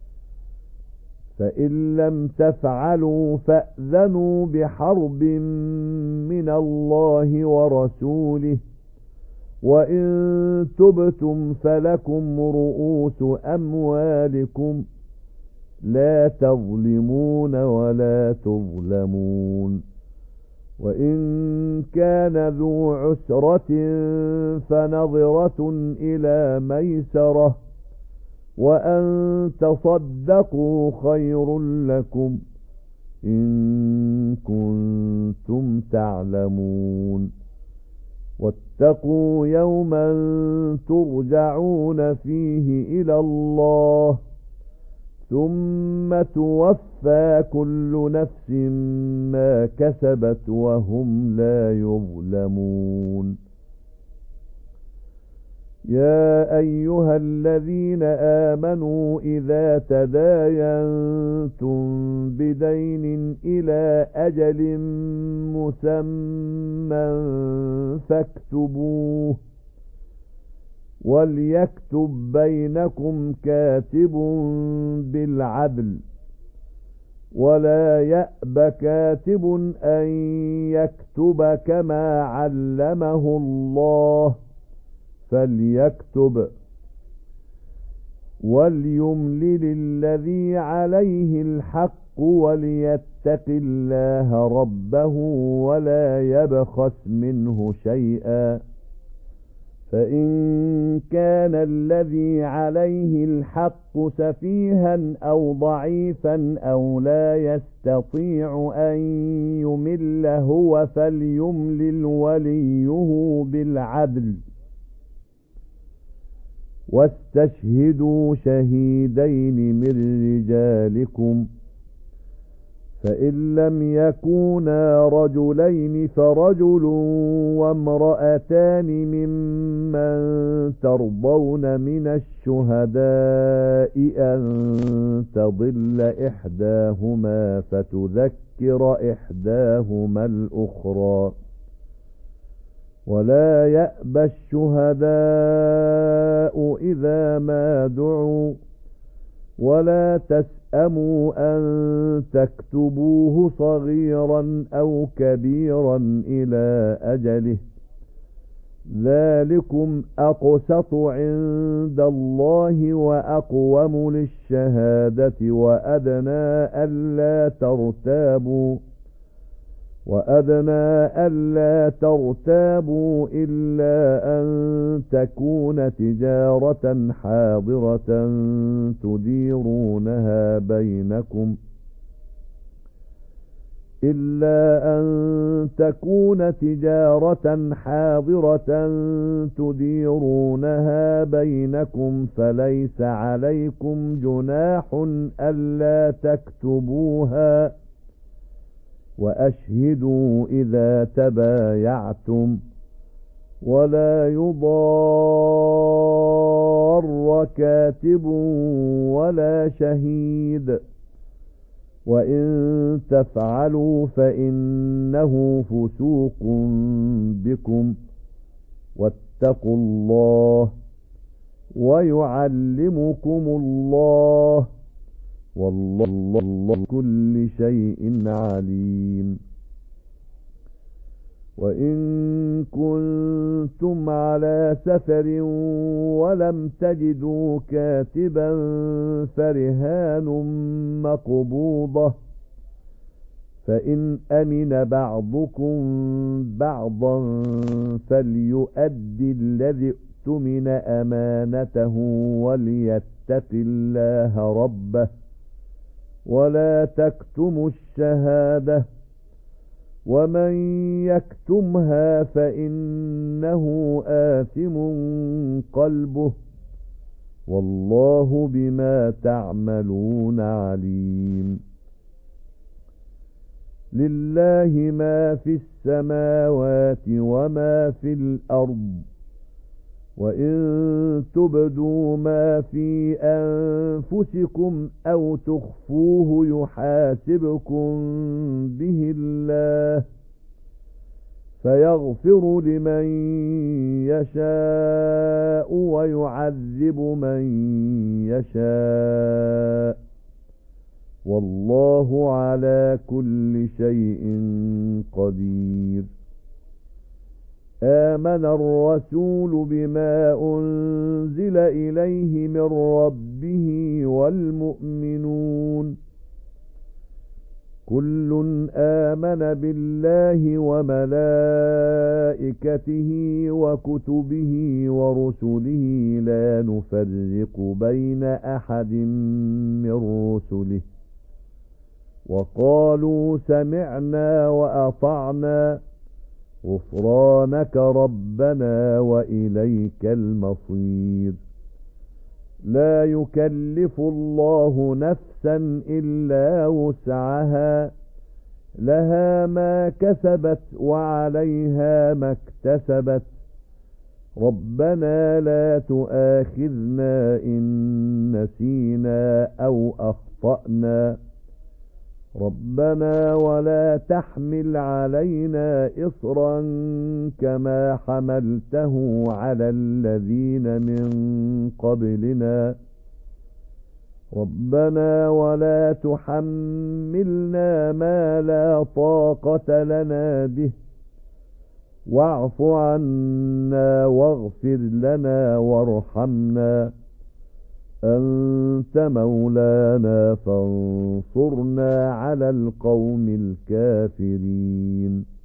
فإن لم تفعلوا فأذنوا بحرب من الله ورسوله وإن تبتم فلكم رؤوس أموالكم لا تظلمون ولا تظلمون. وإن كان ذو عسرة فنظرة إلى ميسرة وأن تصدقوا خير لكم إن كنتم تعلمون. واتقوا يوما ترجعون فيه إلى الله ثم توفى كل نفس ما كسبت وهم لا يظلمون. يا أيها الذين آمنوا إذا تداينتم بدين إلى أجل مسمى فاكتبوه وليكتب بينكم كاتب بالعدل ولا يأب كاتب أن يكتب كما علمه الله فليكتب وليملل الذي عليه الحق وليتق الله ربه ولا يبخس منه شيئا فإن كان الذي عليه الحق سفيها أو ضعيفا أو لا يستطيع أن يمل هو فليملل وليه بالعدل واستشهدوا شهيدين من رجالكم فإن لم يكونا رجلين فرجل وامرأتان ممن ترضون من الشهداء أن تضل إحداهما فتذكر إحداهما الأخرى ولا يأبى الشهداء إذا ما دعوا ولا تسأموا أن تكتبوه صغيرا أو كبيرا إلى أجله ذلكم أقسط عند الله وأقوم للشهادة وأدنى ألا ترتابوا إلا أن تكون تجارة حاضرة تديرونها بينكم فليس عليكم جناح ألا تكتبوها وأشهدوا إذا تبايعتم ولا يضار كاتب ولا شهيد وإن تفعلوا فإنه فسوق بكم واتقوا الله ويعلمكم الله والله كل شيء عليم وإن كنتم على سفر ولم تجدوا كاتبا فرهان مقبوضة فإن أمن بعضكم بعضا فليؤدي الذي اؤتمن أمانته وليتق الله ربه ولا تكتموا الشهادة ومن يكتمها فإنه آثم قلبه والله بما تعملون عليم لله ما في السماوات وما في الأرض وإن تبدوا ما في أنفسكم أو تخفوه يحاسبكم به الله فيغفر لمن يشاء ويعذب من يشاء والله على كل شيء قدير آمن الرسول بما أنزل إليه من ربه والمؤمنون كل آمن بالله وملائكته وكتبه ورسله لا نفرق بين أحد من رسله وقالوا سمعنا وأطعنا غفرانك ربنا وإليك المصير لا يكلف الله نفسا إلا وسعها لها ما كسبت وعليها ما اكتسبت ربنا لا تؤاخذنا إن نسينا أو أخطأنا ربنا ولا تحمل علينا إصرا كما حملته على الذين من قبلنا ربنا ولا تحملنا ما لا طاقة لنا به واعف عنا واغفر لنا وارحمنا أنت مولانا فانصرنا على القوم الكافرين